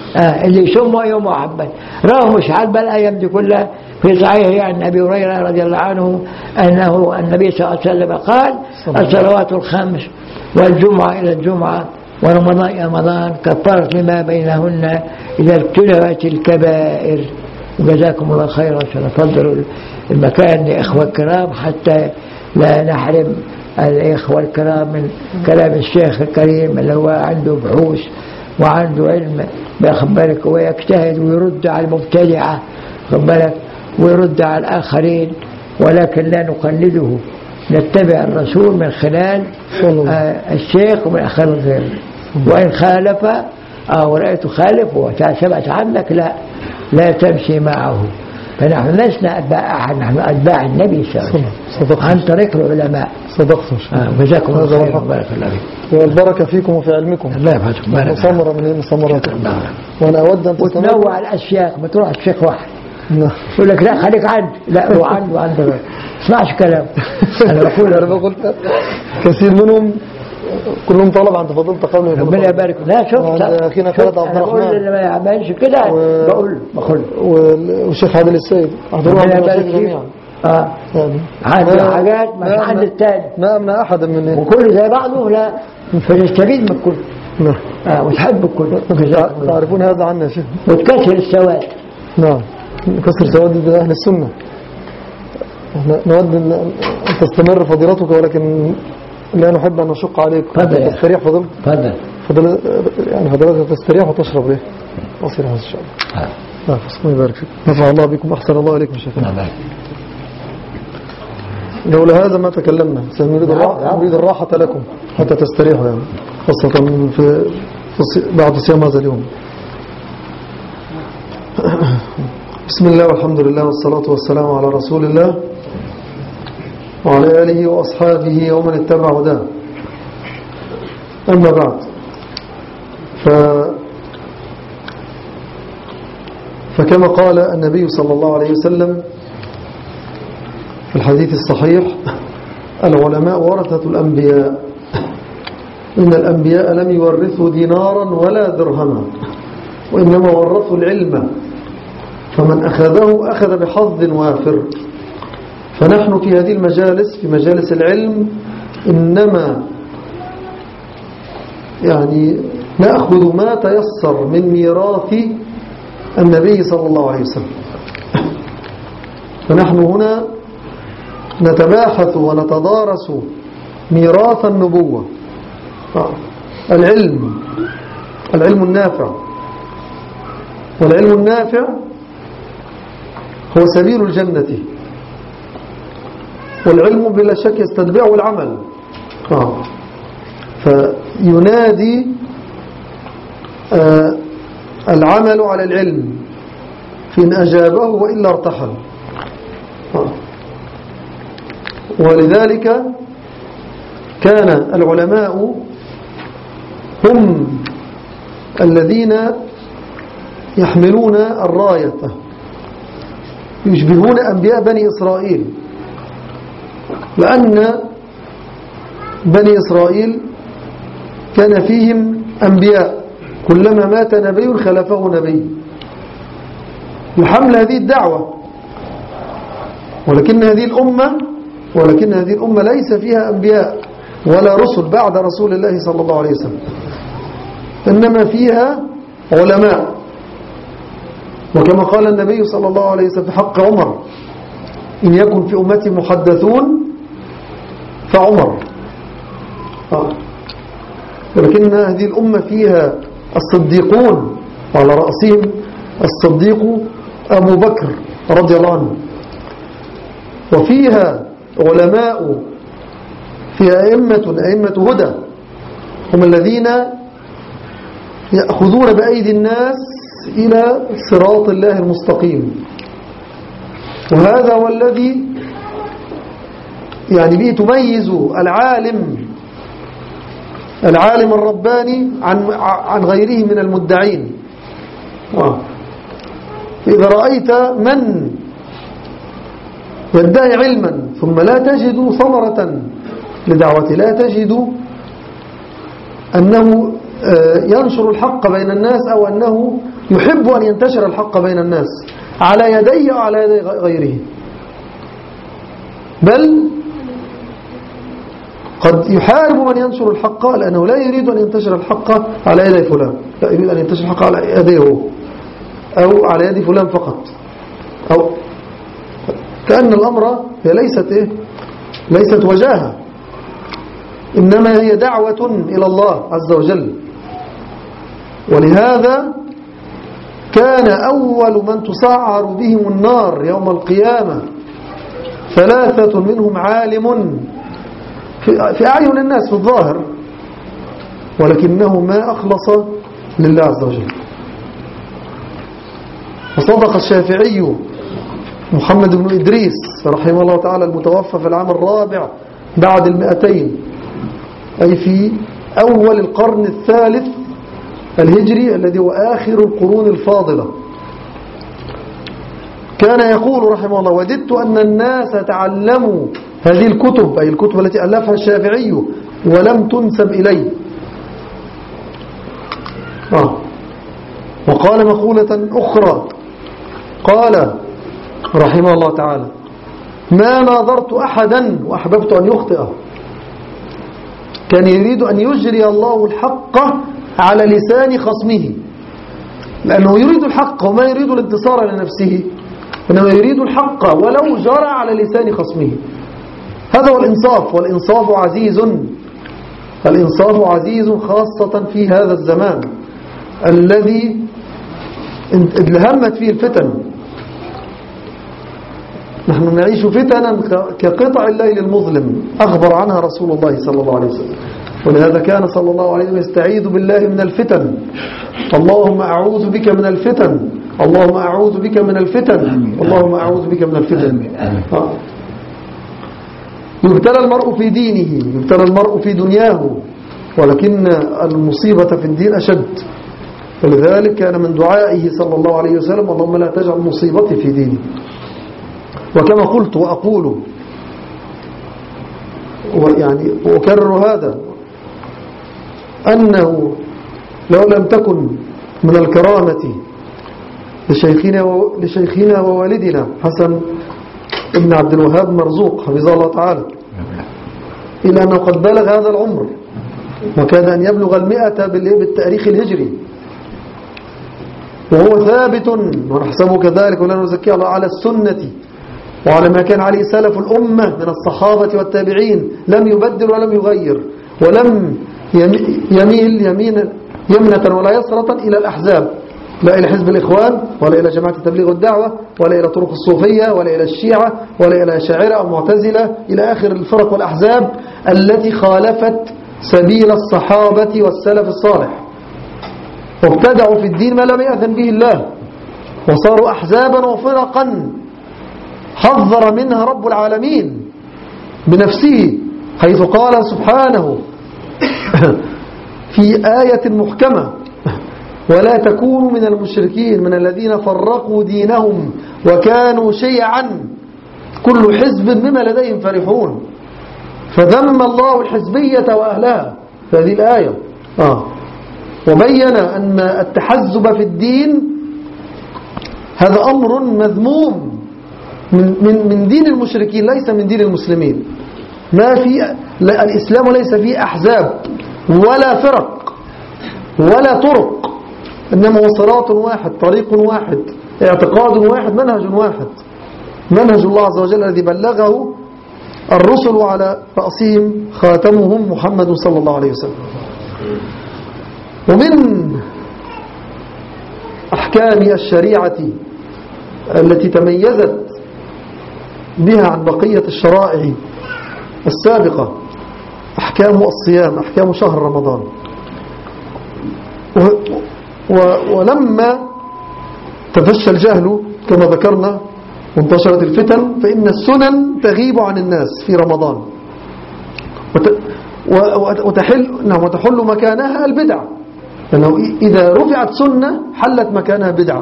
آه اللي يسمى يوم محمد. رواه مشعل بل الأيام دي كلها في صحيح عن أبي هريرة رضي الله عنه أنه النبي صلى الله عليه وسلم قال الصلوات الخمس والجمعة إلى الجمعة ورمضان إلى رمضان كفارة لما بينهن إذا اجتنبت الكبائر. وجزاكم الله خيرا. سنفضل المكان يا إخوة الكرام حتى لا نحرم الإخوة الكرام من كلام الشيخ الكريم اللي هو عنده بحوث وعنده علم بيخبرك ويجتهد ويرد على المبتدعة خبرك ويرد على الآخرين، ولكن لا نقلده، نتبع الرسول من خلال آه الشيخ ومن خلال غيره. وإن خالف أو رأيت خالف وثبت عنك لا لا تمشي معه. فنحن لسنا أتباع أحد، نحن أتباع النبي صلى الله عليه وسلم عن طريق العلماء. صدقت. جزاكم الله خيرا وبارك الله فيكم. والبركة فيكم وفي علمكم. الله يحفظكم. مصمرة من هنا مصمراتكم. وأنا أود أن تتنوع الأشياء، ما تروح الشيخ واحد يقول لك لا خليك عند لا هو عنده وعنده ما اسمعش كلام. أنا بقول أنا بقول كثير منهم كلهم طلب عند فضيلة قبل ربنا يبارك. لا شوف أخينا خالد عبد الرحمن اللي ما يعملش كده بقول بقول والشيخ عادل السيد ربنا يبارك فيهم. اه عنده حاجات ما عند الثاني ما أمنع أحد من وكل زي بعضه لا فنستفيد من الكل. نعم اه وتحب الكل. تعرفون هذا عنا يا شيخ. وتكسر السواد. نعم كسر سواد أهل السنة. نود أن تستمر فضيلتك ولكن لا نحب أن نشق عليك. تستريح فضل فضل فضل يعني فضلتك تستريح وتشرب ليه أصير هذا إن شاء الله. نعم فسكم يبارك فيك. نفع الله بكم أحسن الله عليكم شيخنا. نعم لولا هذا ما تكلمنا. سنريد الراحة نريد الراحة لكم حتى تستريحوا يعني خاصة في, في بعد صيام هذا اليوم. بسم الله والحمد لله والصلاة والسلام على رسول الله وعلى آله وأصحابه ومن اتبع هداه. أما بعد ف فكما قال النبي صلى الله عليه وسلم في الحديث الصحيح العلماء ورثة الأنبياء إن الأنبياء لم يورثوا دينارا ولا درهما وإنما ورثوا العلم فمن أخذه أخذ بحظ وافر. فنحن في هذه المجالس في مجالس العلم إنما يعني نأخذ ما تيسر من ميراث النبي صلى الله عليه وسلم. فنحن هنا نتباحث ونتدارس ميراث النبوة العلم العلم النافع. والعلم النافع هو سبيل الجنة، والعلم بلا شك يستتبعه العمل. آه. فينادي آه العمل على العلم فإن أجابه وإلا ارتحل. آه. ولذلك كان العلماء هم الذين يحملون الراية يشبهون أنبياء بني إسرائيل، لأن بني إسرائيل كان فيهم أنبياء كلما مات نبي خلفه نبي لحمل هذه الدعوة. ولكن هذه الأمة ولكن هذه الأمة ليس فيها أنبياء ولا رسل بعد رسول الله صلى الله عليه وسلم، إنما فيها علماء. وكما قال النبي صلى الله عليه وسلم في حق عمر إن يكن في أمتي محدثون فعمر. آه. ولكن هذه الأمة فيها الصديقون وعلى رأسهم الصديق أبو بكر رضي الله عنه، وفيها علماء فيها أئمة أئمة هدى هم الذين يأخذون بأيدي الناس إلى صراط الله المستقيم. وهذا هو الذي يعني به تميز العالم العالم الرباني عن عن غيره من المدعين. إذا رأيت من يدعي علما ثم لا تجد ثمرة لدعوته، لا تجد أنه ينشر الحق بين الناس أو أنه يحب أن ينتشر الحق بين الناس على يديه وعلى يدي غيره، بل قد يحارب من ينشر الحق لأنه لا يريد أن ينتشر الحق على يدي فلان، لا يريد أن ينتشر الحق على يديه هو أو على يد فلان فقط، أو كأن الأمر هي ليست إيه؟ ليست وجاهة، إنما هي دعوة إلى الله عز وجل. ولهذا كان أول من تسعر بهم النار يوم القيامة ثلاثة منهم عالم في أعين الناس في الظاهر، ولكنه ما أخلص لله عز وجل. وصدق الشافعي محمد بن إدريس رحمه الله تعالى المتوفى في العام الرابع بعد المئتين، أي في أول القرن الثالث الهجري الذي هو آخر القرون الفاضلة، كان يقول رحمه الله: وددت أن الناس تعلموا هذه الكتب، أي الكتب التي ألفها الشافعي ولم تنسب إليه. آه. وقال مقولة أخرى، قال رحمه الله تعالى: ما ناظرت أحدا وأحببت أن يخطئه. كان يريد أن يجري الله الحق على لسان خصمه، لأنه يريد الحق وما يريد الانتصار لنفسه، إنما يريد الحق ولو جرى على لسان خصمه. هذا هو الإنصاف، والإنصاف عزيز، الإنصاف عزيز خاصة في هذا الزمان الذي ادلهمت فيه الفتن. نحن نعيش فتنا كقطع الليل المظلم أخبر عنها رسول الله صلى الله عليه وسلم، ولهذا كان صلى الله عليه وسلم يستعيذ بالله من الفتن: اللهم أعوذ بك من الفتن، اللهم أعوذ بك من الفتن، اللهم أعوذ بك من الفتن. يبتلى المرء في دينه، يبتلى المرء في دنياه، ولكن المصيبة في الدين أشد. ولذلك كان من دعائه صلى الله عليه وسلم: اللهم لا تجعل مصيبتي في ديني. وكما قلت وأقول يعني وأكرر هذا، أنه لو لم تكن من الكرامة لشيخنا لشيخنا ووالدنا حسن ابن عبد الوهاب مرزوق حفظه الله تعالى، إلا أنه قد بلغ هذا العمر وكاد أن يبلغ المئة بالتاريخ الهجري، وهو ثابت ونحسبه كذلك ولا نزكي الله على السنة وعلى ما كان عليه سلف الأمة من الصحابة والتابعين، لم يبدل ولم يغير، ولم يميل يمين يمنة ولا يسرة إلى الأحزاب، لا إلى حزب الإخوان ولا إلى جماعة تبليغ الدعوة ولا إلى طرق الصوفية ولا إلى الشيعة ولا إلى شاعرة أو معتزلة إلى آخر الفرق والأحزاب التي خالفت سبيل الصحابة والسلف الصالح، وابتدعوا في الدين ما لم يأذن به الله، وصاروا أحزابا وفرقا حذر منها رب العالمين بنفسه، حيث قال سبحانه في آية محكمة: ولا تكونوا من المشركين من الذين فرقوا دينهم وكانوا شيعا كل حزب بما لديهم فرحون. فذم الله الحزبية وأهلها في هذه الآية، آه. وبين أن التحزب في الدين هذا أمر مذموم من, من, من دين المشركين، ليس من دين المسلمين. ما في الإسلام ليس فيه أحزاب ولا فرق ولا طرق، إنما هو صراط واحد، طريق واحد، اعتقاد واحد، منهج واحد، منهج الله عز وجل الذي بلغه الرسل على رأسهم خاتمهم محمد صلى الله عليه وسلم. ومن أحكام الشريعة التي تميزت بها عن بقية الشرائع السابقة أحكام الصيام، أحكام شهر رمضان. ولما تفشى الجهل كما ذكرنا وانتشرت الفتن، فإن السنن تغيب عن الناس في رمضان وتحل, نعم وتحل مكانها البدع، لأنه إذا رفعت سنة حلت مكانها بدعة.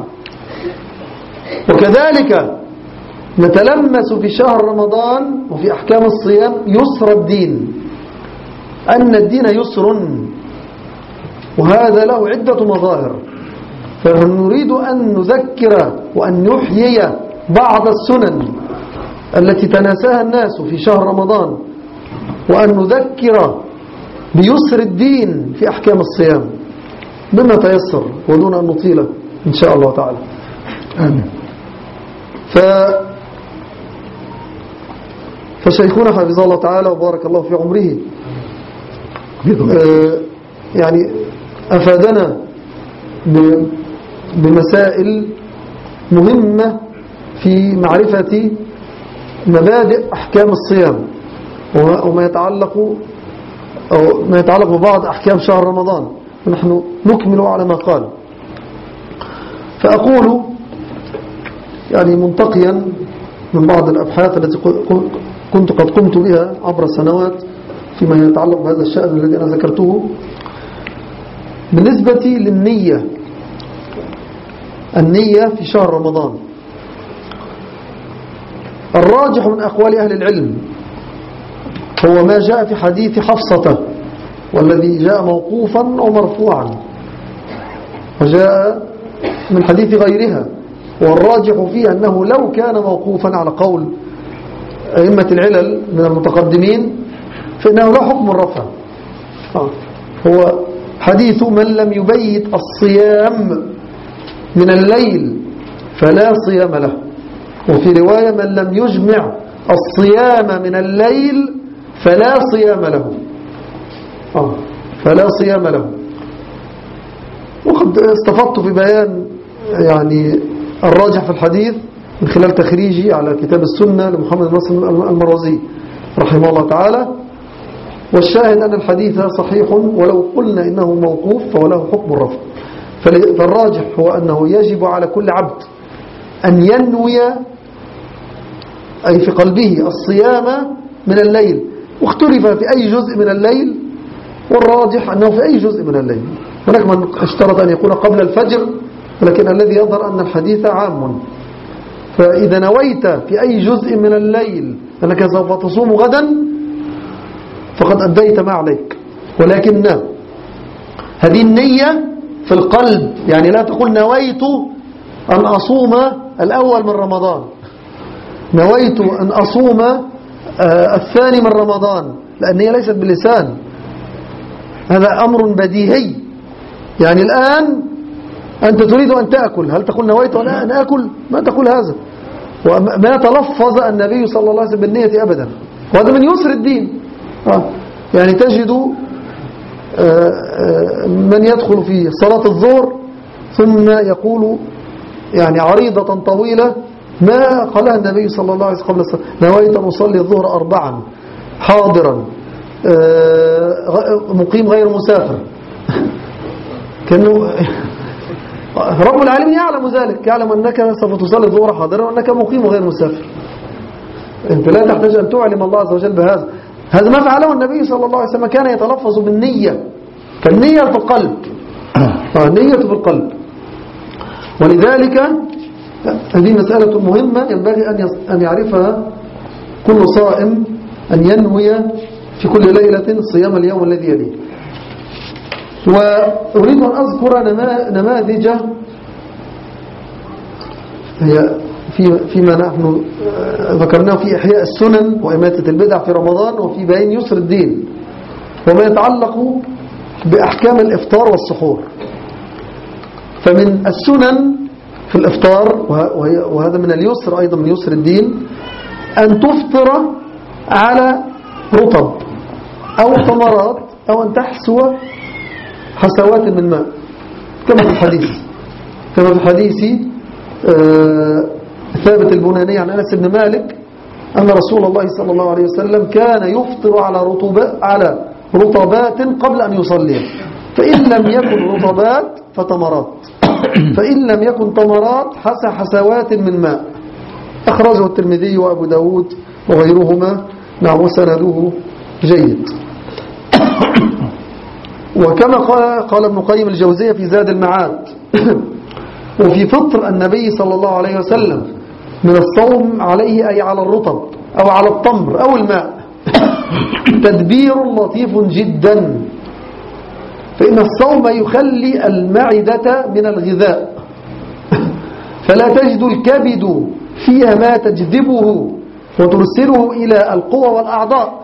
وكذلك نتلمس في شهر رمضان وفي أحكام الصيام يسر الدين، أن الدين يسر، وهذا له عدة مظاهر. فنريد أن نذكر وأن نحيي بعض السنن التي تناساها الناس في شهر رمضان، وأن نذكر بيسر الدين في أحكام الصيام بما تيسر ودون أن نطيل إن شاء الله تعالى. آمين. ف فشيخنا حفظه الله تعالى وبارك الله في عمره آه يعني أفادنا بمسائل مهمة في معرفة مبادئ أحكام الصيام وما يتعلق أو ما يتعلق ببعض أحكام شهر رمضان، ونحن نكمل على ما قال. فأقول يعني منتقيا من بعض الأبحاث التي كنت قد قمت بها عبر السنوات فيما يتعلق بهذا الشأن الذي أنا ذكرته، بالنسبة للنية، النية في شهر رمضان، الراجح من أقوال أهل العلم هو ما جاء في حديث حفصة، والذي جاء موقوفا أو مرفوعا، وجاء من حديث غيرها، والراجح فيه أنه لو كان موقوفا على قول أئمة العلل من المتقدمين فإنه لا حكم الرفع. هو حديث من لم يبيت الصيام من الليل فلا صيام له، وفي رواية من لم يجمع الصيام من الليل فلا صيام له. آه فلا صيام له. وقد استفدت في بيان يعني الراجح في الحديث من خلال تخريجي على كتاب السنة لمحمد ناصر المروزي رحمه الله تعالى، والشاهد أن الحديث صحيح ولو قلنا إنه موقوف فوله حكم الرفع. فالراجح هو أنه يجب على كل عبد أن ينوي أي في قلبه الصيام من الليل، واختلف في أي جزء من الليل، والراجح أنه في أي جزء من الليل. هناك من اشترط أن يكون قبل الفجر، ولكن الذي يظهر أن الحديث عام. فإذا نويت في أي جزء من الليل أنك سوف تصوم غدا فقد أديت ما عليك، ولكن هذه النية في القلب، يعني لا تقول نويت أن أصوم الأول من رمضان، نويت أن أصوم الثاني من رمضان، لأن هي ليست باللسان، هذا أمر بديهي. يعني الآن أنت تريد أن تأكل، هل تقول نويت أن أكل؟ ما تقول هذا، وما تلفظ النبي صلى الله عليه وسلم بالنية أبدا، وهذا من يسر الدين. يعني تجد من يدخل في صلاة الظهر ثم يقول يعني عريضة طويلة ما قالها النبي صلى الله عليه وسلم قبل الصلاة: نويت أن أصلي الظهر أربعا حاضرا مقيم غير مسافر. كأنه رب العالمين يعلم ذلك، يعلم أنك سوف تصلي الظهر حاضرا وأنك مقيم غير مسافر. أنت لا تحتاج أن تعلم الله عز وجل بهذا. هذا ما فعله النبي صلى الله عليه وسلم، كان يتلفظ بالنية، كالنية في القلب، النية في القلب. ولذلك هذه مسألة مهمة ينبغي أن يعرفها كل صائم، أن ينوي في كل ليلة صيام اليوم الذي يليه. وأريد أن أذكر نماذج هي فيما نحن ذكرناه في إحياء السنن وإماتة البدع في رمضان، وفي بيان يسر الدين، وما يتعلق بأحكام الإفطار والسحور. فمن السنن في الإفطار، وهذا من اليسر أيضا من يسر الدين، أن تفطر على رطب أو ثمرات، أو أن تحسو حسوات من ماء، كما في الحديث كما في الحديث ثابت البناني عن أنس بن مالك أن رسول الله صلى الله عليه وسلم كان يفطر على رطوبات على رطبات قبل أن يصلي، فإن لم يكن رطبات فتمرات، فإن لم يكن تمرات حسى حسوات من ماء. أخرجه الترمذي وأبو داود وغيرهما، نعم، وسنده جيد. وكما قال, قال ابن قيم الجوزية في زاد المعاد وفي فطر النبي صلى الله عليه وسلم من الصوم عليه أي على الرطب أو على التمر أو الماء تدبير لطيف جدا، فإن الصوم يخلي المعدة من الغذاء فلا تجد الكبد فيها ما تجذبه وترسله إلى القوى والأعضاء.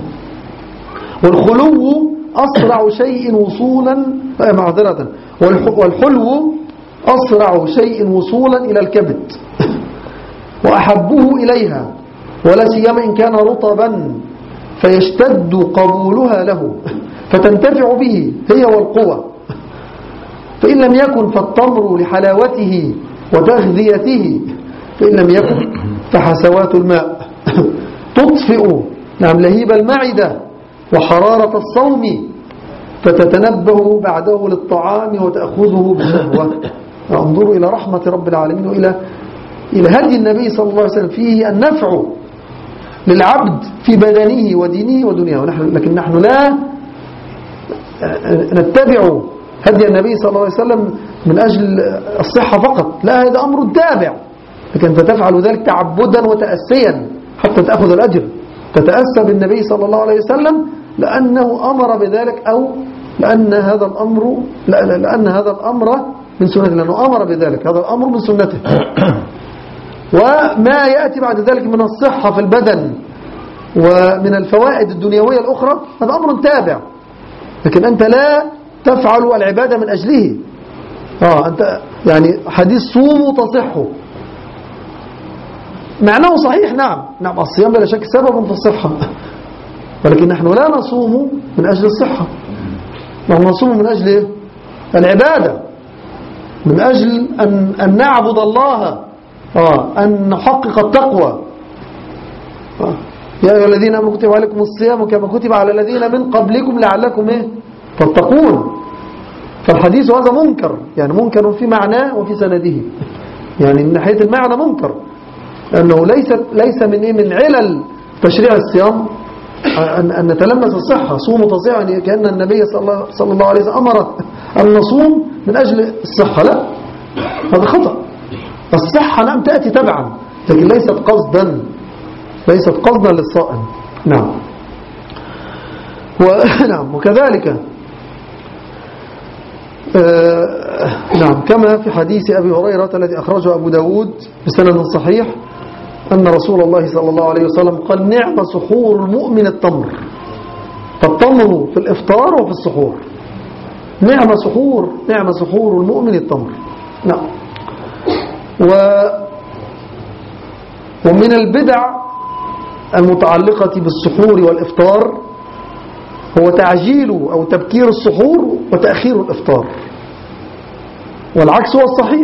والخلو أسرع شيء وصولا معذرة والحلو أسرع شيء وصولا إلى الكبد وأحبه إليها، ولا سيما إن كان رطبا فيشتد قبولها له فتنتفع به هي والقوى. فإن لم يكن فالتمر لحلاوته وتغذيته، فإن لم يكن فحسوات الماء تطفئ نعم لهيب المعدة وحرارة الصوم فتتنبه بعده للطعام وتأخذه بشهوة. انظروا إلى رحمة رب العالمين وإلى إلى هدي النبي صلى الله عليه وسلم فيه النفع للعبد في بدنه ودينه ودنياه. لكن نحن لا نتبع هدي النبي صلى الله عليه وسلم من أجل الصحة فقط، لا، هذا أمر تابع، لكن أنت تفعل ذلك تعبدا وتأسيا حتى تأخذ الأجر. تتأسى بالنبي صلى الله عليه وسلم لأنه أمر بذلك، أو لأن هذا الأمر لأن هذا الأمر من سنته، لأنه أمر بذلك، هذا الأمر من سنته. وما يأتي بعد ذلك من الصحة في البدن ومن الفوائد الدنيوية الأخرى هذا أمر تابع، لكن أنت لا تفعل العبادة من أجله. آه أنت يعني حديث صوموا تصحوا معناه صحيح، نعم نعم الصيام بلا شك سبب في الصحة، ولكن نحن لا نصوم من أجل الصحة، نحن نصوم من أجل العبادة، من أجل أن, أن نعبد الله، آه أن نحقق التقوى. آه يا أيها الذين آمنوا كتب عليكم الصيام كما كتب على الذين من قبلكم لعلكم إيه تتقون. فالحديث هذا منكر، يعني منكر في معناه وفي سنده، يعني من ناحية المعنى منكر، لأنه ليس ليس من إيه من علل تشريع الصيام أن, أن نتلمس الصحة. صوموا تصيح، يعني كأن النبي صلى الله, صلى الله عليه وسلم أمر أن نصوم من أجل الصحة، لا، هذا خطأ. الصحة نعم تأتي تبعا، لكن ليست قصدا، ليست قصدا للصائم. نعم ونعم وكذلك آه نعم كما في حديث أبي هريرة الذي أخرجه أبو داود بسند صحيح أن رسول الله صلى الله عليه وسلم قال: نعم سحور المؤمن التمر. فالتمر في الإفطار وفي السحور. نعم سحور نعم سحور المؤمن التمر. نعم. و ومن البدع المتعلقة بالسحور والإفطار هو تعجيل أو تبكير السحور وتأخير الإفطار، والعكس هو الصحيح،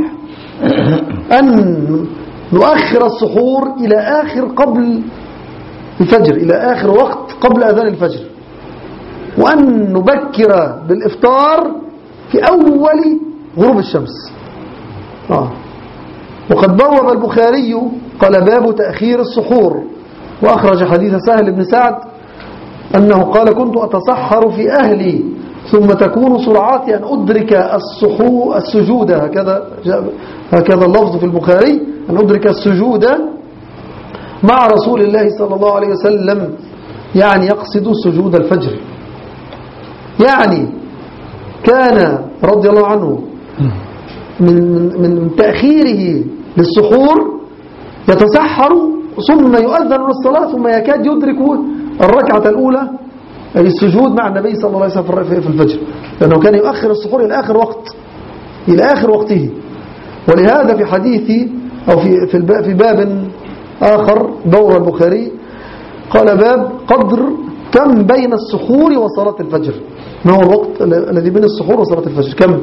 أن نؤخر السحور إلى آخر قبل الفجر، إلى آخر وقت قبل أذان الفجر، وأن نبكر بالإفطار في أول غروب الشمس. آه. وقد بوب البخاري قال: باب تأخير السحور، وأخرج حديث سهل بن سعد أنه قال: كنت أتصحر في أهلي ثم تكون سرعاتي أن أدرك السحور السجود، هكذا هكذا اللفظ في البخاري، أن أدرك السجود مع رسول الله صلى الله عليه وسلم، يعني يقصد سجود الفجر. يعني كان رضي الله عنه من من تأخيره للسحور يتسحر ثم يؤذن للصلاة ثم يكاد يدرك الركعة الأولى، أي السجود مع النبي صلى الله عليه وسلم في الفجر، لأنه كان يؤخر السحور إلى آخر وقت، إلى آخر وقته. ولهذا في حديث أو في في في باب آخر دور البخاري قال: باب قدر كم بين السحور وصلاة الفجر، ما هو الوقت الذي بين السحور وصلاة الفجر، كم؟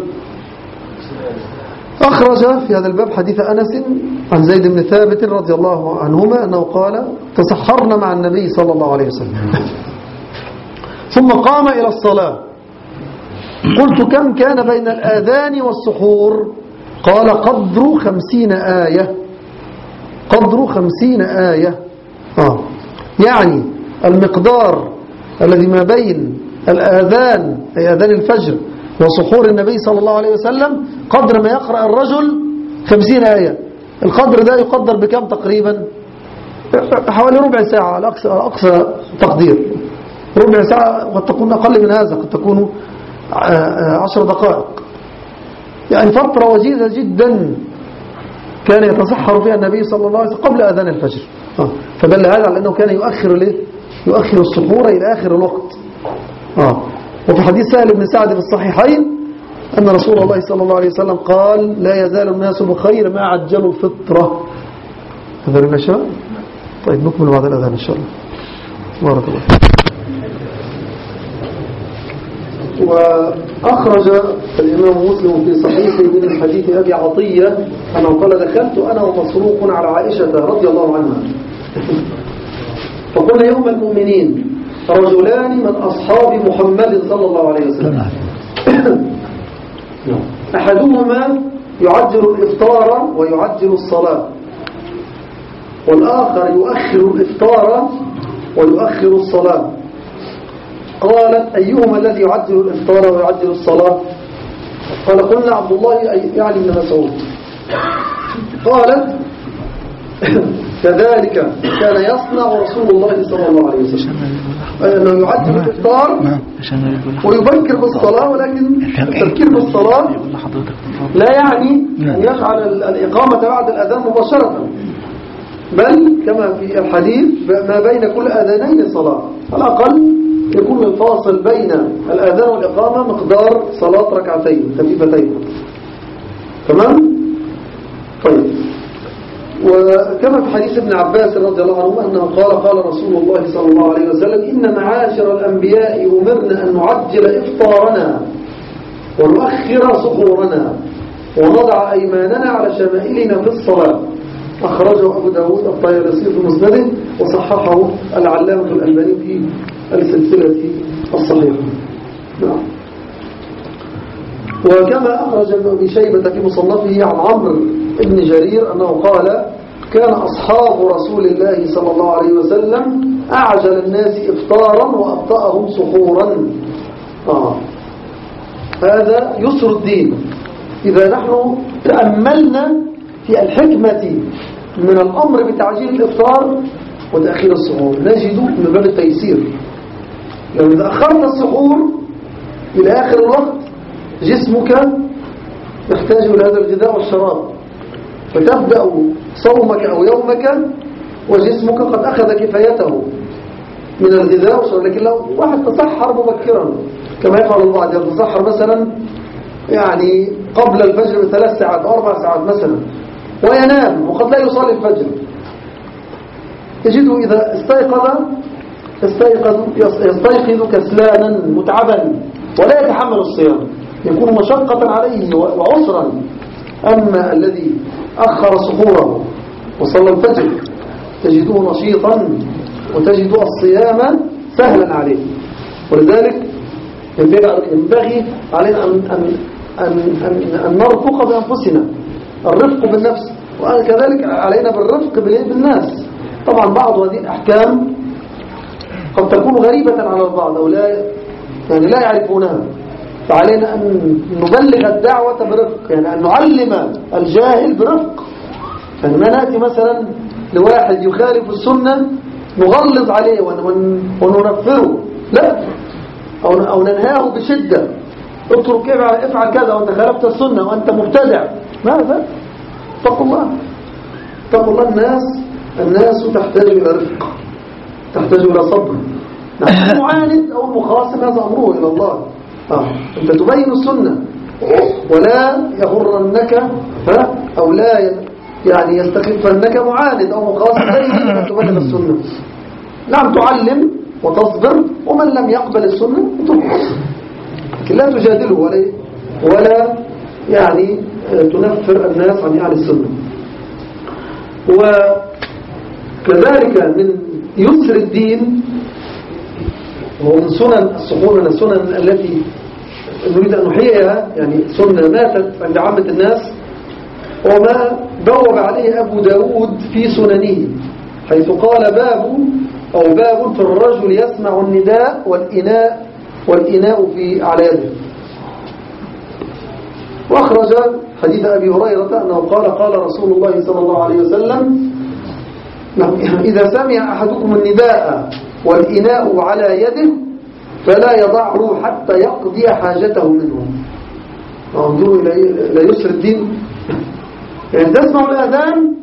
أخرج في هذا الباب حديث أنس عن زيد بن ثابت رضي الله عنهما أنه قال: تسحرنا مع النبي صلى الله عليه وسلم ثم قام إلى الصلاة، قلت: كم كان بين الآذان والسحور؟ قال: قدر خمسين آية. قدر خمسين آية. آه. يعني المقدار الذي ما بين الآذان أي آذان الفجر وسحور النبي صلى الله عليه وسلم قدر ما يقرأ الرجل خمسين آية. القدر ده يقدر بكم تقريبا؟ حوالي ربع ساعة على أقصى, على أقصى تقدير، ربع ساعة، قد تكون أقل من هذا، قد تكون عشر دقائق، يعني فترة وجيزة جدا كان يتصحر فيها النبي صلى الله عليه وسلم قبل أذان الفجر. فدل هذا على أنه كان يؤخر ليه؟ يؤخر السحور إلى آخر الوقت. آه. وفي حديث سهل بن سعد في الصحيحين أن رسول الله صلى الله عليه وسلم قال لا يزال الناس بخير ما عجلوا الفطرة. أذان العشاء؟ طيب نكمل بعد الأذان إن شاء الله. بارك الله. وأخرج الإمام مسلم في صحيحه من حديث أبي عطية أنه قال دخلت أنا ومسروق على عائشة رضي الله عنها فقلنا يوم المؤمنين رجلان من أصحاب محمد صلى الله عليه وسلم أحدهما يعجل الإفطار ويعجل الصلاة والآخر يؤخر الإفطار ويؤخر الصلاة. قالت أيهما الذي يعجل الإفطار ويعجل الصلاة؟ قال قلنا عبد الله يعني ابن مسعود. قالت كذلك كان يصنع رسول الله صلى الله عليه وسلم أنه يعجل الإفطار ويبكر بالصلاة، ولكن التبكير بالصلاة لا يعني أن يجعل الإقامة بعد الأذان مباشرة، بل كما في الحديث ما بين كل أذانين صلاة، على الأقل يكون الفاصل بين الأذان والإقامة مقدار صلاة ركعتين خفيفتين. تمام؟ طيب. وكما في حديث ابن عباس رضي الله عنه أنه قال قال رسول الله صلى الله عليه وسلم إن معاشر الأنبياء أمرنا أن نعجل إفطارنا ونؤخر سحورنا ونضع أيماننا على شمائلنا في الصلاة. أخرجه أبو داود الطيالسي في مسنده وصححه العلامة الألباني في السلسلة الصحيحة. نعم. وكما أخرج ابن أبي شيبة في مصنفه عن عمرو بن جرير أنه قال كان أصحاب رسول الله صلى الله عليه وسلم أعجل الناس إفطارا وأبطأهم سحورا. آه. هذا يسر الدين. إذا نحن تأملنا في الحكمة من الأمر بتعجيل الإفطار وتأخير السحور نجد من باب التيسير. لو إذا أخرت السحور إلى آخر الوقت جسمك يحتاج إلى هذا الغذاء والشراب، فتبدأ صومك أو يومك وجسمك قد أخذ كفايته من الغذاء والشراب. لكن لو واحد تسحر مبكرا كما يفعل البعض، يتسحر مثلا يعني قبل الفجر بثلاث ساعات أو أربع ساعات مثلا وينام وقد لا يصلي الفجر، تجده إذا استيقظ يستيقظ, يستيقظ كسلانا متعبا ولا يتحمل الصيام، يكون مشقة عليه وعسرا. أما الذي أخر سحوره وصلى الفجر تجده نشيطا وتجد الصيام سهلا عليه. ولذلك ينبغي علينا أن, أن, أن, أن, أن نرفق بأنفسنا، الرفق بالنفس، وكذلك علينا بالرفق بالناس. طبعا بعض هذه الأحكام قد تكون غريبة على البعض أو لا يعني لا يعرفونها، فعلينا أن نبلغ الدعوة برفق، يعني أن نعلم الجاهل برفق. يعني ما نأتي مثلا لواحد يخالف السنة نغلظ عليه وننفره، لا، أو ننهاه بشدة، اترك افعل كذا وأنت خالفت السنة وأنت مبتدع. ماذا؟ اتقوا الله، اتقوا الله. الناس الناس تحتاج إلى رفق، تحتاج إلى صبر. نحن المعاند أو المخاصم هذا أمره إلى الله. آه. أنت تبين السنة ولا يغرنك ها أو لا يعني يستخفنك معاند أو مخاصم أن تبين السنة. نعم تعلم وتصبر، ومن لم يقبل السنة لكن لا تجادله ولا ولا يعني تنفر الناس عن أهل السنة. وكذلك من يسر الدين ومن سنن السحور، من السنن التي نريد أن نحييها، يعني سنة ماتت عند عامة الناس، وما بوب عليه أبو داود في سننه حيث قال باب أو باب في الرجل يسمع النداء والإناء والإناء في على يده. وأخرج حديث أبي هريرة أنه قال قال رسول الله صلى الله عليه وسلم إذا سمع أحدكم النداء والإناء على يده فلا يضعه حتى يقضي حاجته منه. انظروا إلى يسر الدين. يعني تسمع الأذان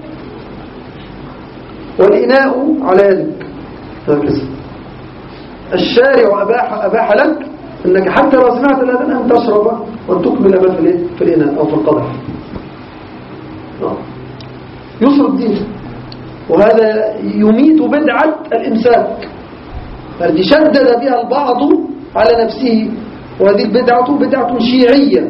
والإناء على يدك هكذا. الشارع أباح, أباح لك أنك حتى لو سمعت الأذان أن تشرب وأن تكمل ما في الإناء أو في القدح. يسر الدين. وهذا يميت بدعة الإمساك التي شدد بها البعض على نفسه، وهذه البدعة بدعة شيعية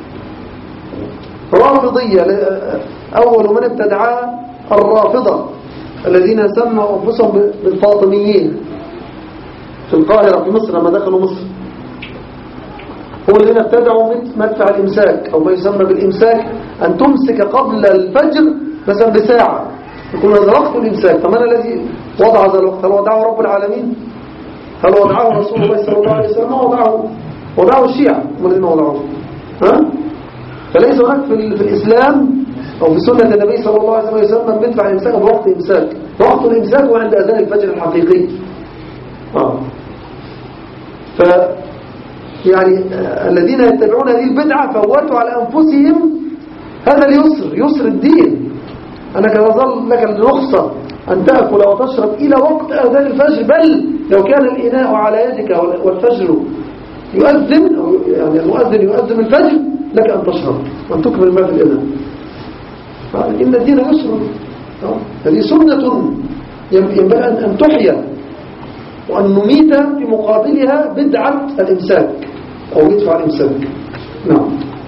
رافضية. أول من ابتدعها الرافضة الذين سموا أنفسهم بالفاطميين في القاهرة في مصر لما دخلوا مصر. هم الذين ابتدعوا مدفع الإمساك أو ما يسمى بالإمساك، أن تمسك قبل الفجر مثلا بساعة، يكون هذا وقت الإمساك. فمن الذي وضع هذا الوقت؟ هل وضعه رب العالمين؟ هل وضعه رسول الله صلى الله عليه وسلم؟ ما وضعه، وضعه الشيعة هم الذين وضعوه. ها؟ فليس هناك في, في الإسلام أو في سنة النبي صلى الله عليه وسلم يسمى مدفع الإمساك بوقت الإمساك. وقت الإمساك هو عند أذان الفجر الحقيقي. آه. ف يعني الذين يتبعون هذه البدعة فوتوا على أنفسهم هذا اليسر، يسر الدين، أنك يظل لك الرخصة أن تأكل وتشرب إلى وقت أذان الفجر، بل لو كان الإناء على يدك والفجر يؤذن، يعني المؤذن يؤذن الفجر، لك أن تشرب وأن تكمل ما في الإناء. إن الدين يسر. هذه سنة ينبغي أن تحيا، وأن نميت في مقابلها بدعة الإمساك أو يدفع الإمساك. نعم.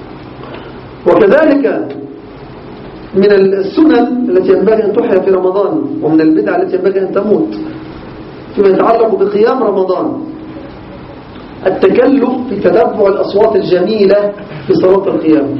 وكذلك من السنن التي ينبغي أن تحيا في رمضان، ومن البدع التي ينبغي أن تموت فيما يتعلق بقيام رمضان، التكلف في تتبع الأصوات الجميلة في صلاة القيام.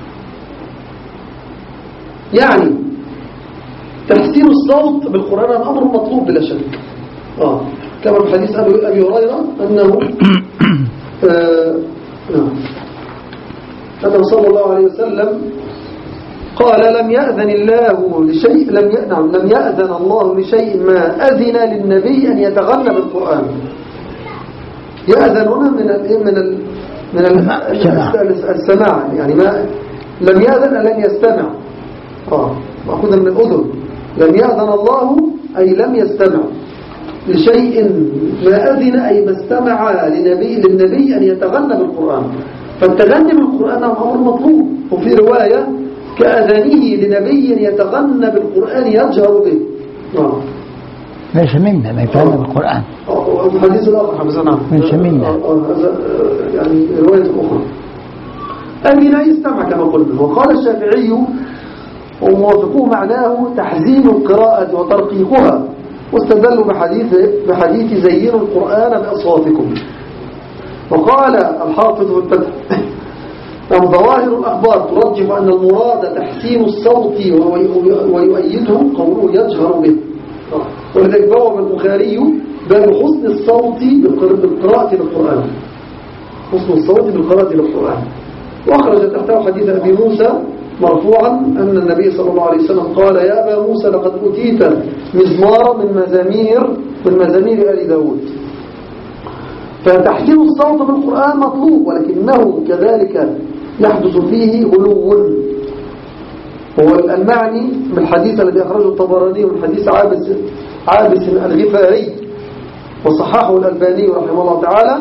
يعني تحسين الصوت بالقرآن أمر مطلوب بلا شك. آه. كما في حديث أبي هريرة أنه آه نعم أنه صلى الله عليه وسلم قال: لم يأذن الله لشيء لم ي... نعم لم يأذن الله لشيء ما أذن للنبي أن يتغنى بالقرآن. يأذن هنا من ال... من ال... من ال... السماع، يعني ما لم يأذن لن يستمع. اه مأخوذا من الأذن. لم يأذن الله أي لم يستمع لشيء ما أذن أي ما استمع لنبي للنبي أن يتغنى بالقرآن. فالتغني بالقرآن أمر مطلوب. وفي رواية كأذانه لنبي يتغنى بالقرآن يجهر به. آه. ليس منا ما يتغنى بالقرآن. الحديث الآخر حفظنا ليس منا. يعني رواية أخرى. أذن يستمع كما قلنا. وقال الشافعي وموافقوه معناه تحزين القراءة وترقيقها، واستدلوا بحديث بحديث زينوا القرآن بأصواتكم. وقال الحافظ في الفتح أن ظواهر الأخبار ترجح أن المراد تحسين الصوت ويؤيده قوله يجهر به. ولذلك بواب البخاري باب حسن الصوت بالقراءة للقرآن، حسن الصوت بالقراءة للقرآن. وأخرج تحته حديث أبي موسى مرفوعا أن النبي صلى الله عليه وسلم قال: يا أبا موسى لقد أتيت مزمارا من مزامير من مزامير آل داود. فتحسين الصوت بالقرآن مطلوب، ولكنه كذلك يحدث فيه غلو. هو المعني من الحديث الذي أخرجه الطبراني من حديث عابس عابس الغفاري وصححه الألباني رحمه الله تعالى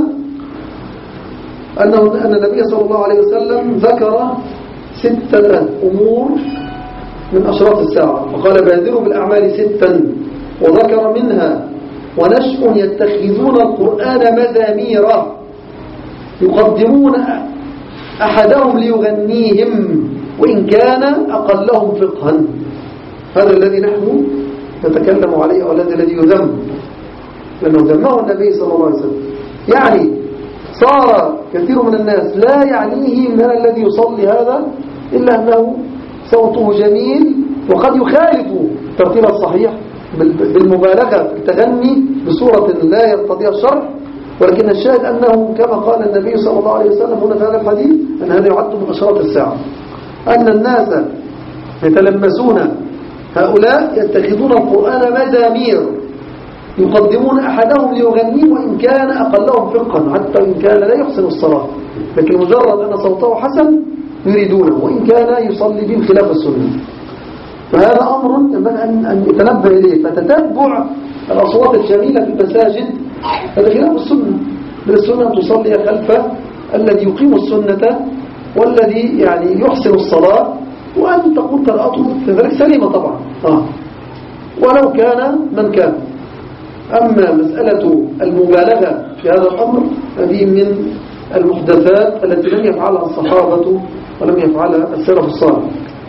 أنه أن النبي صلى الله عليه وسلم ذكر ستة أمور من أشراط الساعة، وقال: بادروا بالأعمال ستا، وذكر منها: ونشء يتخذون القرآن مزامير يقدمون أحدهم ليغنيهم وإن كان أقلهم فقها. هذا الذي نحن نتكلم عليه، والذي الذي يذم، لأنه ذمه النبي صلى الله عليه وسلم. يعني صار كثير من الناس لا يعنيه من الذي يصلي هذا إلا أنه صوته جميل، وقد يخالف الترتيب الصحيح بالمبالغة في التغني بصورة لا يرتضيها الشرع. ولكن الشاهد أنه كما قال النبي صلى الله عليه وسلم هنا في هذا الحديث أن هذا يعد من أشراط الساعة، أن الناس يتلمسون، هؤلاء يتخذون القرآن مزامير، يقدمون أحدهم ليغنيه وإن كان أقلهم فقها، حتى إن كان لا يحسن الصلاة، لكن مجرد أن صوته حسن يريدونه وإن كان يصلي به خلاف السنة. فهذا أمر ينبغي أن يتنبه إليه. فتتبع الأصوات الجميلة في المساجد هذا خلاف السنة. من السنة أن تصلي خلف الذي يقيم السنة والذي يعني يحسن الصلاة، وأن تقول قراءته في ذلك سليمة طبعا آه. ولو كان من كان. أما مسألة المبالغة في هذا الأمر هذه من المحدثات التي لم يفعلها الصحابة ولم يفعلها السلف الصالح.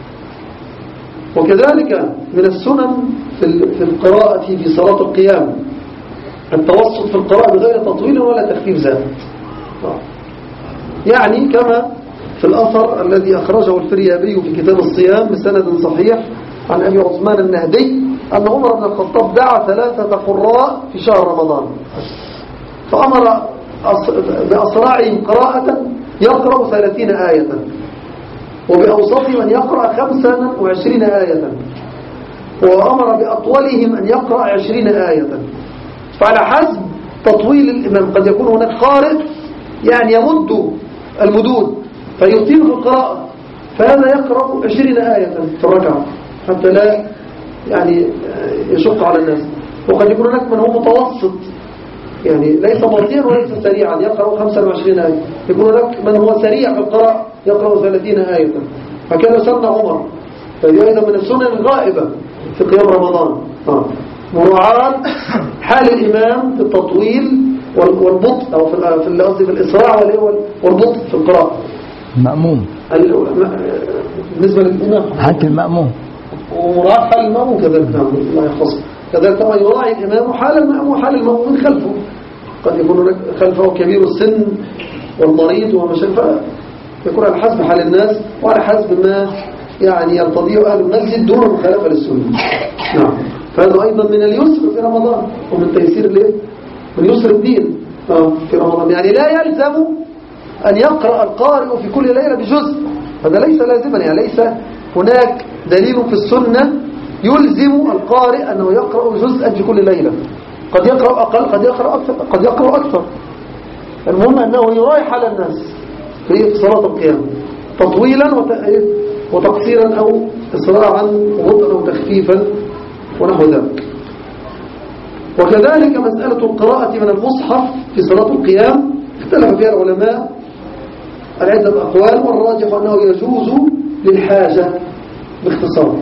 وكذلك من السنن في القراءة في صلاة القيام التوسط في القراءة بغير تطويل ولا تخفيف زائد، يعني كما في الأثر الذي أخرجه الفريابي في كتاب الصيام بسند صحيح عن أبي عثمان النهدي أن عمر بن الخطاب دعا ثلاثة قراء في شهر رمضان، فأمر بأسراعهم قراءة يقرأ ثلاثين آية، وبأوسطهم أن يقرأ خمسا وعشرين آية، وأمر بأطولهم أن يقرأ عشرين آية. فعلى حسب تطويل الإمام قد يكون هناك قارئ يعني يمد المدود فيطيل في القراءة، فهذا يقرأ عشرين آية في الركعة حتى لا يعني يشق على الناس. وقد يكون هناك من هو متوسط يعني ليس بطيئا وليس سريعا يقرأ خمسة وعشرين آية، يكون هناك من هو سريع في القراءة يقرأ ثلاثين آية. فكان سنة عمر، فهي أيضا من السنن الغائبة في قيام رمضان آه. مراعاة حال الإمام في التطويل والبطء أو في القصد في الإسراع والبطء في القراءة. المأموم بالنسبة للإمام حتى المأموم، ومراعاة حال المأموم كذلك نعم الله يحفظه. كذلك طبعا يراعي الإمام حال المأموم حال المأموم خلفه، قد يكون خلفه كبير السن والمريض وما شابه، يكون على حسب حال الناس وعلى حسب ما يعني يرتضيه أهل المسجد دون مخالفة للسنة. نعم، فهذا أيضا من اليسر في رمضان ومن تيسير ليه؟ من يسر الدين في رمضان. يعني لا يلزم أن يقرأ القارئ في كل ليلة بجزء، هذا ليس لازما، يعني ليس هناك دليل في السنة يلزم القارئ أنه يقرأ جزءا في كل ليلة، قد يقرأ أقل قد يقرأ أكثر قد يقرأ أكثر. المهم أنه يراعي حال الناس في صلاة القيام تطويلا وتقصيرا أو إسراعا وبطئا أو تخفيفا ونحو ذلك. وكذلك مسألة القراءة من المصحف في صلاة القيام اختلف فيها العلماء العدة أقوال، والراجح أنه يجوز للحاجة باختصار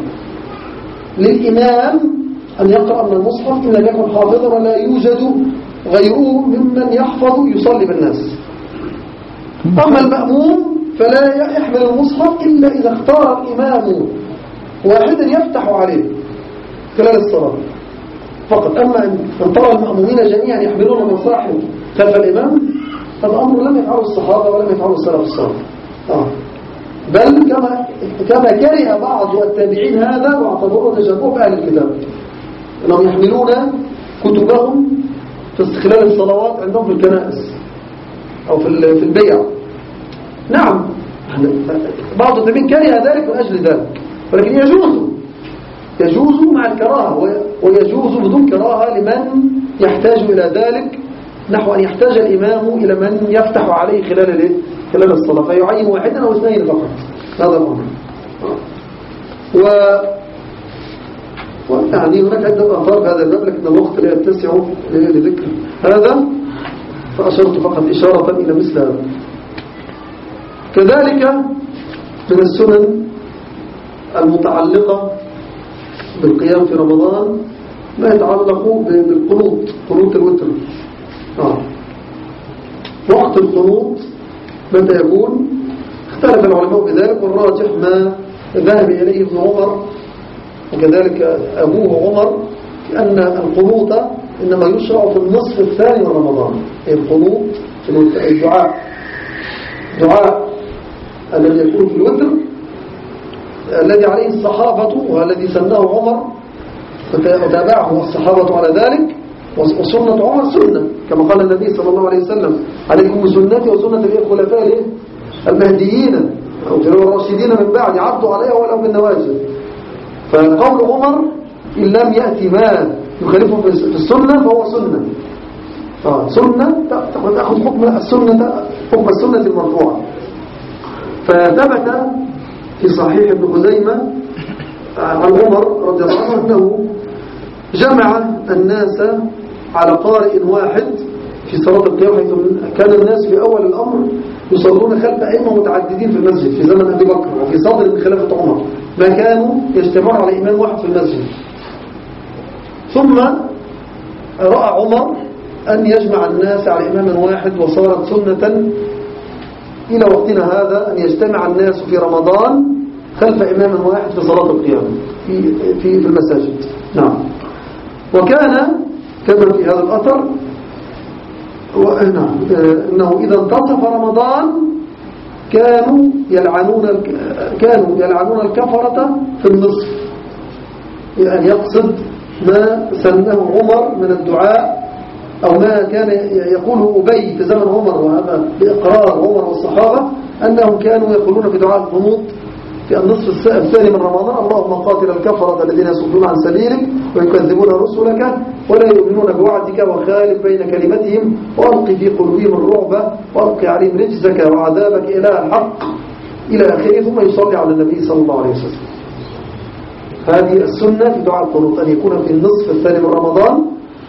للإمام أن يقرأ من المصحف إن لم يكن حافظا ولا يوجد غيره ممن يحفظ يصلي بالناس. أما المأموم فلا يحمل المصحف إلا إذا اختار الإمام واحدا يفتح عليه خلال الصلاة فقط. أما أن ترى المأمومين جميعا يحملون المصاحف خلف الإمام الأمر لم يفعله الصحابة ولم يفعله السلف الصالح آه. بل كما كما كره بعض التابعين هذا واعتبروه تشبه بأهل الكتاب، أنهم يحملون كتبهم في خلال الصلوات عندهم في الكنائس أو في في البيع. نعم، بعض التابعين كره ذلك من أجل ذلك، ولكن يجوز يجوز مع الكراهة، ويجوز بدون كراهة لمن يحتاج إلى ذلك، نحو أن يحتاج الإمام إلى من يفتح عليه خلال خلال الصلاة فيعين واحدا أو اثنين فقط. هذا الأمر. و يعني هناك عدة آثار في هذا الباب لكن الوقت لا يتسع لذكر هذا، فأشرت فقط إشارة إلى مثل هذا. كذلك من السنن المتعلقة بالقيام في رمضان ما يتعلق بالقنوط، قنوط الوتر. آه. وقت القنوط متى يكون؟ اختلف العلماء بذلك، والراجح ما ذهب إليه ابن عمر وكذلك أبوه عمر أن القنوط إنما يشرع في النصف الثاني من رمضان. القنوط في الدعاء دعاء الذي يكون في الوتر الذي عليه الصحابة والذي سناه عمر وتابعه الصحابة على ذلك، وسنة عمر سنة كما قال النبي صلى الله عليه وسلم عليكم بسنتي وسنة الخلفاء المهديين أو الراشدين من بعد عضوا عليها ولو بالنواجذ. فقول عمر إن لم يأتي ما يخالفه في السنة فهو سنة آه سنة تأخذ حكم السنة حكم السنة المرفوعة. فثبت في صحيح ابن خزيمة عن عمر رضي الله عنه أنه جمع الناس على قارئ واحد في صلاة القيام، حيث كان الناس في أول الأمر يصلون خلف أئمة متعددين في المسجد في زمن أبي بكر وفي صدر من خلافة عمر، ما كانوا يجتمعون على إمام واحد في المسجد. ثم رأى عمر أن يجمع الناس على إمام واحد، وصارت سنة إلى وقتنا هذا أن يجتمع الناس في رمضان خلف إمام واحد في صلاة القيام في في في المساجد. نعم. وكان كما في هذا الأثر نعم إنه إذا انتصف رمضان كانوا يلعنون كانوا يلعنون الكفرة في النصف، يعني يقصد ما سنه عمر من الدعاء أو ما كان يقوله أبي في زمن عمر، وهذا بإقرار عمر والصحابة أنهم كانوا يقولون في دعاء القنوت في النصف الثاني من رمضان: اللهم قاتل الكفرة الذين يصدون عن سبيلك ويكذبون رسلك ولا يؤمنون بوعدك وخالف بين كلمتهم وألق في قلوبهم الرعب وألق عليهم رجزك وعذابك إلى الحق إلى آخره. ثم يصلي على النبي صلى الله عليه وسلم. هذه السنة في دعاء القنوت أن يكون في النصف الثاني من رمضان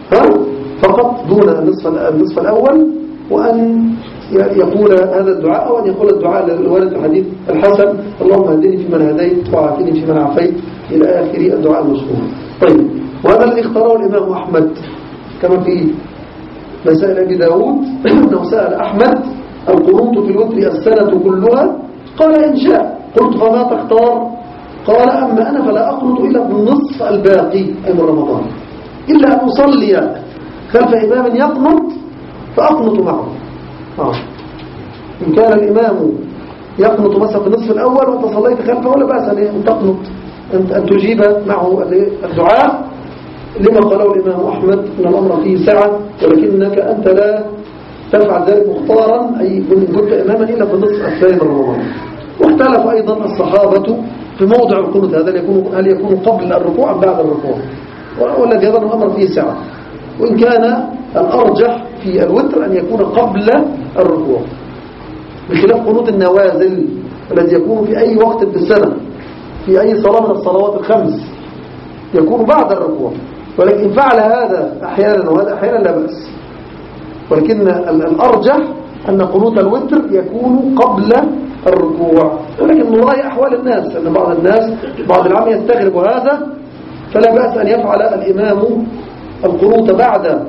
فقط دون النصف النصف الأول، وأن يقول هذا الدعاء أو أن يقول الدعاء الوارد في حديث الحسن: اللهم اهدني فيمن هديت وعافني فيمن عافيت إلى آخر الدعاء المذكور. طيب، وهذا الذي اختاره الإمام أحمد كما في مسائل أبي داود أنه سأل أحمد: القنوت في الوتر السنة كلها؟ قال: إن شاء. قلت: فما تختار؟ قال: أما أنا فلا أقنط إلا بالنصف الباقي أي من رمضان، إلا أن أصلي خلف إمام يقنط فأقنط معه. آه. إن كان الإمام يقنط مثلا في النصف الأول وأنت صليت خلفه ولا بأس أن تقنط، أن تجيب معه الدعاء، لما قاله الإمام أحمد أن الأمر فيه سعة، ولكنك أنت لا تفعل ذلك مختارا، أي إن كنت إماما إلا في النصف الثاني من رمضان. واختلف أيضا الصحابة في موضع القنوت هذا، هل يكون قبل الركوع أم بعد الركوع، والذي يظن الأمر فيه سعة، وإن كان الأرجح في الوتر أن يكون قبل الركوع، بخلاف قنوت النوازل الذي يكون في أي وقت في السنة في أي صلاة من الصلوات الخمس يكون بعد الركوع. ولكن إن فعل هذا أحيانا وهذا أحيانا لا بأس، ولكن الأرجح أن قنوت الوتر يكون قبل الركوع. ولكن نراعي أحوال الناس، أن بعض الناس بعض العام يستغرب هذا، فلا بأس أن يفعل الإمام القنوت بعد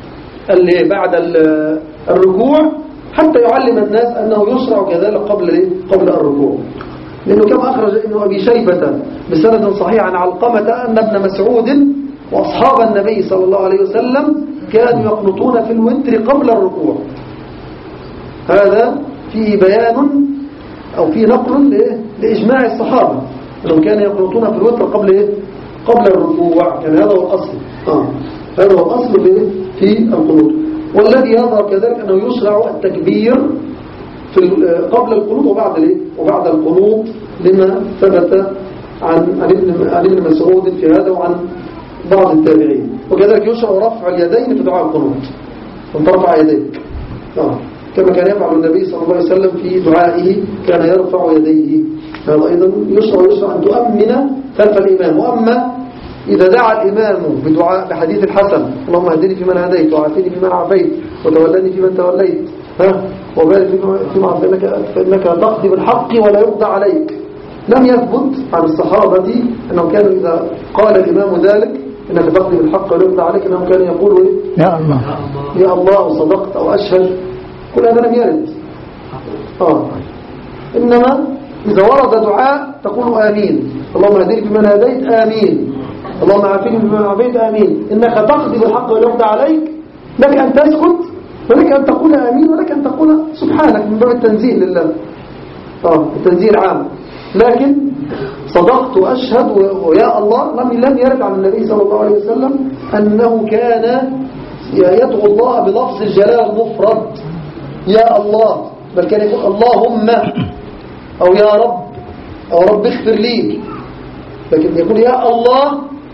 بعد الركوع حتى يعلم الناس أنه يشرع كذلك قبل قبل الركوع. لأنه كما أخرج ابن أبي شيبة بسند صحيح عن علقمة أن ابن مسعود وأصحاب النبي صلى الله عليه وسلم كانوا يقنطون في الوتر قبل الركوع. هذا فيه بيان أو فيه نقل لإجماع الصحابة أنهم كانوا يقنطون في الوتر قبل قبل الركوع، يعني هذا هو الأصل. آه. هذا هو الأصل في القنوت. والذي يظهر كذلك أنه يشرع التكبير في قبل القنوت وبعد وبعد القنوت، لما ثبت عن عن ابن عن ابن مسعود في هذا وعن بعض التابعين. وكذلك يشرع رفع اليدين في دعاء القنوت، أن ترفع يديك آه. كما كان يفعل النبي صلى الله عليه وسلم في دعائه، كان يرفع يديه. هذا أيضا يشرع يشرع أن تؤمن خلف الإمام. وأما إذا دعا الإمام بدعاء بحديث الحسن: اللهم اهدني فيمن هديت وعافني فيمن عافيت وتولني فيمن توليت ها وبارك فيما أعطيتك فإنك تقضي بالحق ولا يقضى عليك، لم يثبت عن الصحابة أنهم كانوا إذا قال الإمام ذلك إنك تقضي بالحق ولا يقضى عليك أنهم كانوا يقولوا إيه؟ يا الله يا الله صدقت أو أشهد. كل هذا لم يرد. آه. إنما إذا ورد دعاء تقول آمين. اللهم اهدني فيمن هديت آمين. اللهم عافني فيمن عافيت آمين. إنك تقضي بالحق ولا يقضى عليك، لك أن تسكت ولك أن تقول آمين ولك أن تقول سبحانك من باب التنزيه لله. آه التنزيه العام. لكن صدقت وأشهد ويا الله لم لم يرد عن النبي صلى الله عليه وسلم أنه كان يدعو الله بلفظ الجلال المفرد يا الله، بل كان يقول اللهم أو يا رب أو رب اغفر لي، لكن يقول يا الله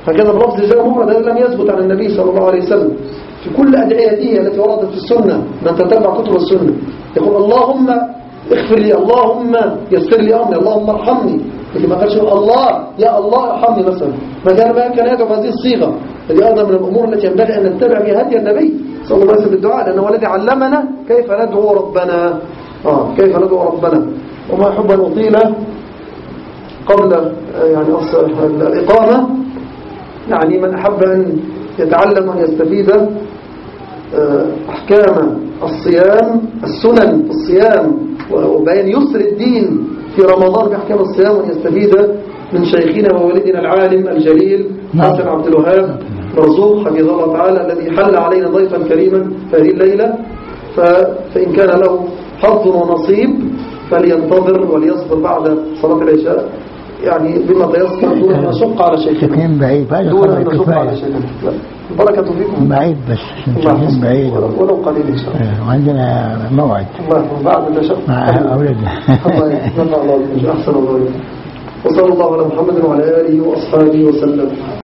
هكذا اللفظ جاء مفرد، هذا لم يثبت عن النبي صلى الله عليه وسلم. في كل أدعيته التي وردت في السنة من تتبع كتب السنة يقول اللهم اغفر لي، اللهم يسر لي أمري، اللهم ارحمني. لكن ما قالش الله يا الله ارحمني مثلا، ما كان ما كان يدعو بهذه الصيغة. هذه أيضا من الأمور التي ينبغي أن نتبع بها هدي النبي صلى الله عليه وسلم بالدعاء، لأنه هو الذي علمنا كيف ندعو ربنا. آه كيف ندعو ربنا. وما أحب أن أطيل قبل يعني الإقامة، يعني من أحب أن يتعلم وأن يستفيد أحكام الصيام، السنن في الصيام وبيان يسر الدين في رمضان بأحكام الصيام، وأن يستفيد من شيخنا ووالدنا العالم الجليل حسن عبد الوهاب مرزوق حفظه الله تعالى، الذي حل علينا ضيفا كريما في هذه الليلة. فإن كان له حظ ونصيب فلينتظر وليصبر بعد صلاة العشاء، يعني بما تيسر دون أن نشق على شيخنا، سكين بعيد دون أن نشق على شيخنا. البركة فيكم. بعيد بس سكين بعيد ولو قليل إن شاء الله. وعندنا موعد الله بعد تشق مع أولادنا. الله يحفظنا الله أحسن الله. وصلى الله على محمد وعلى آله وأصحابه وسلم.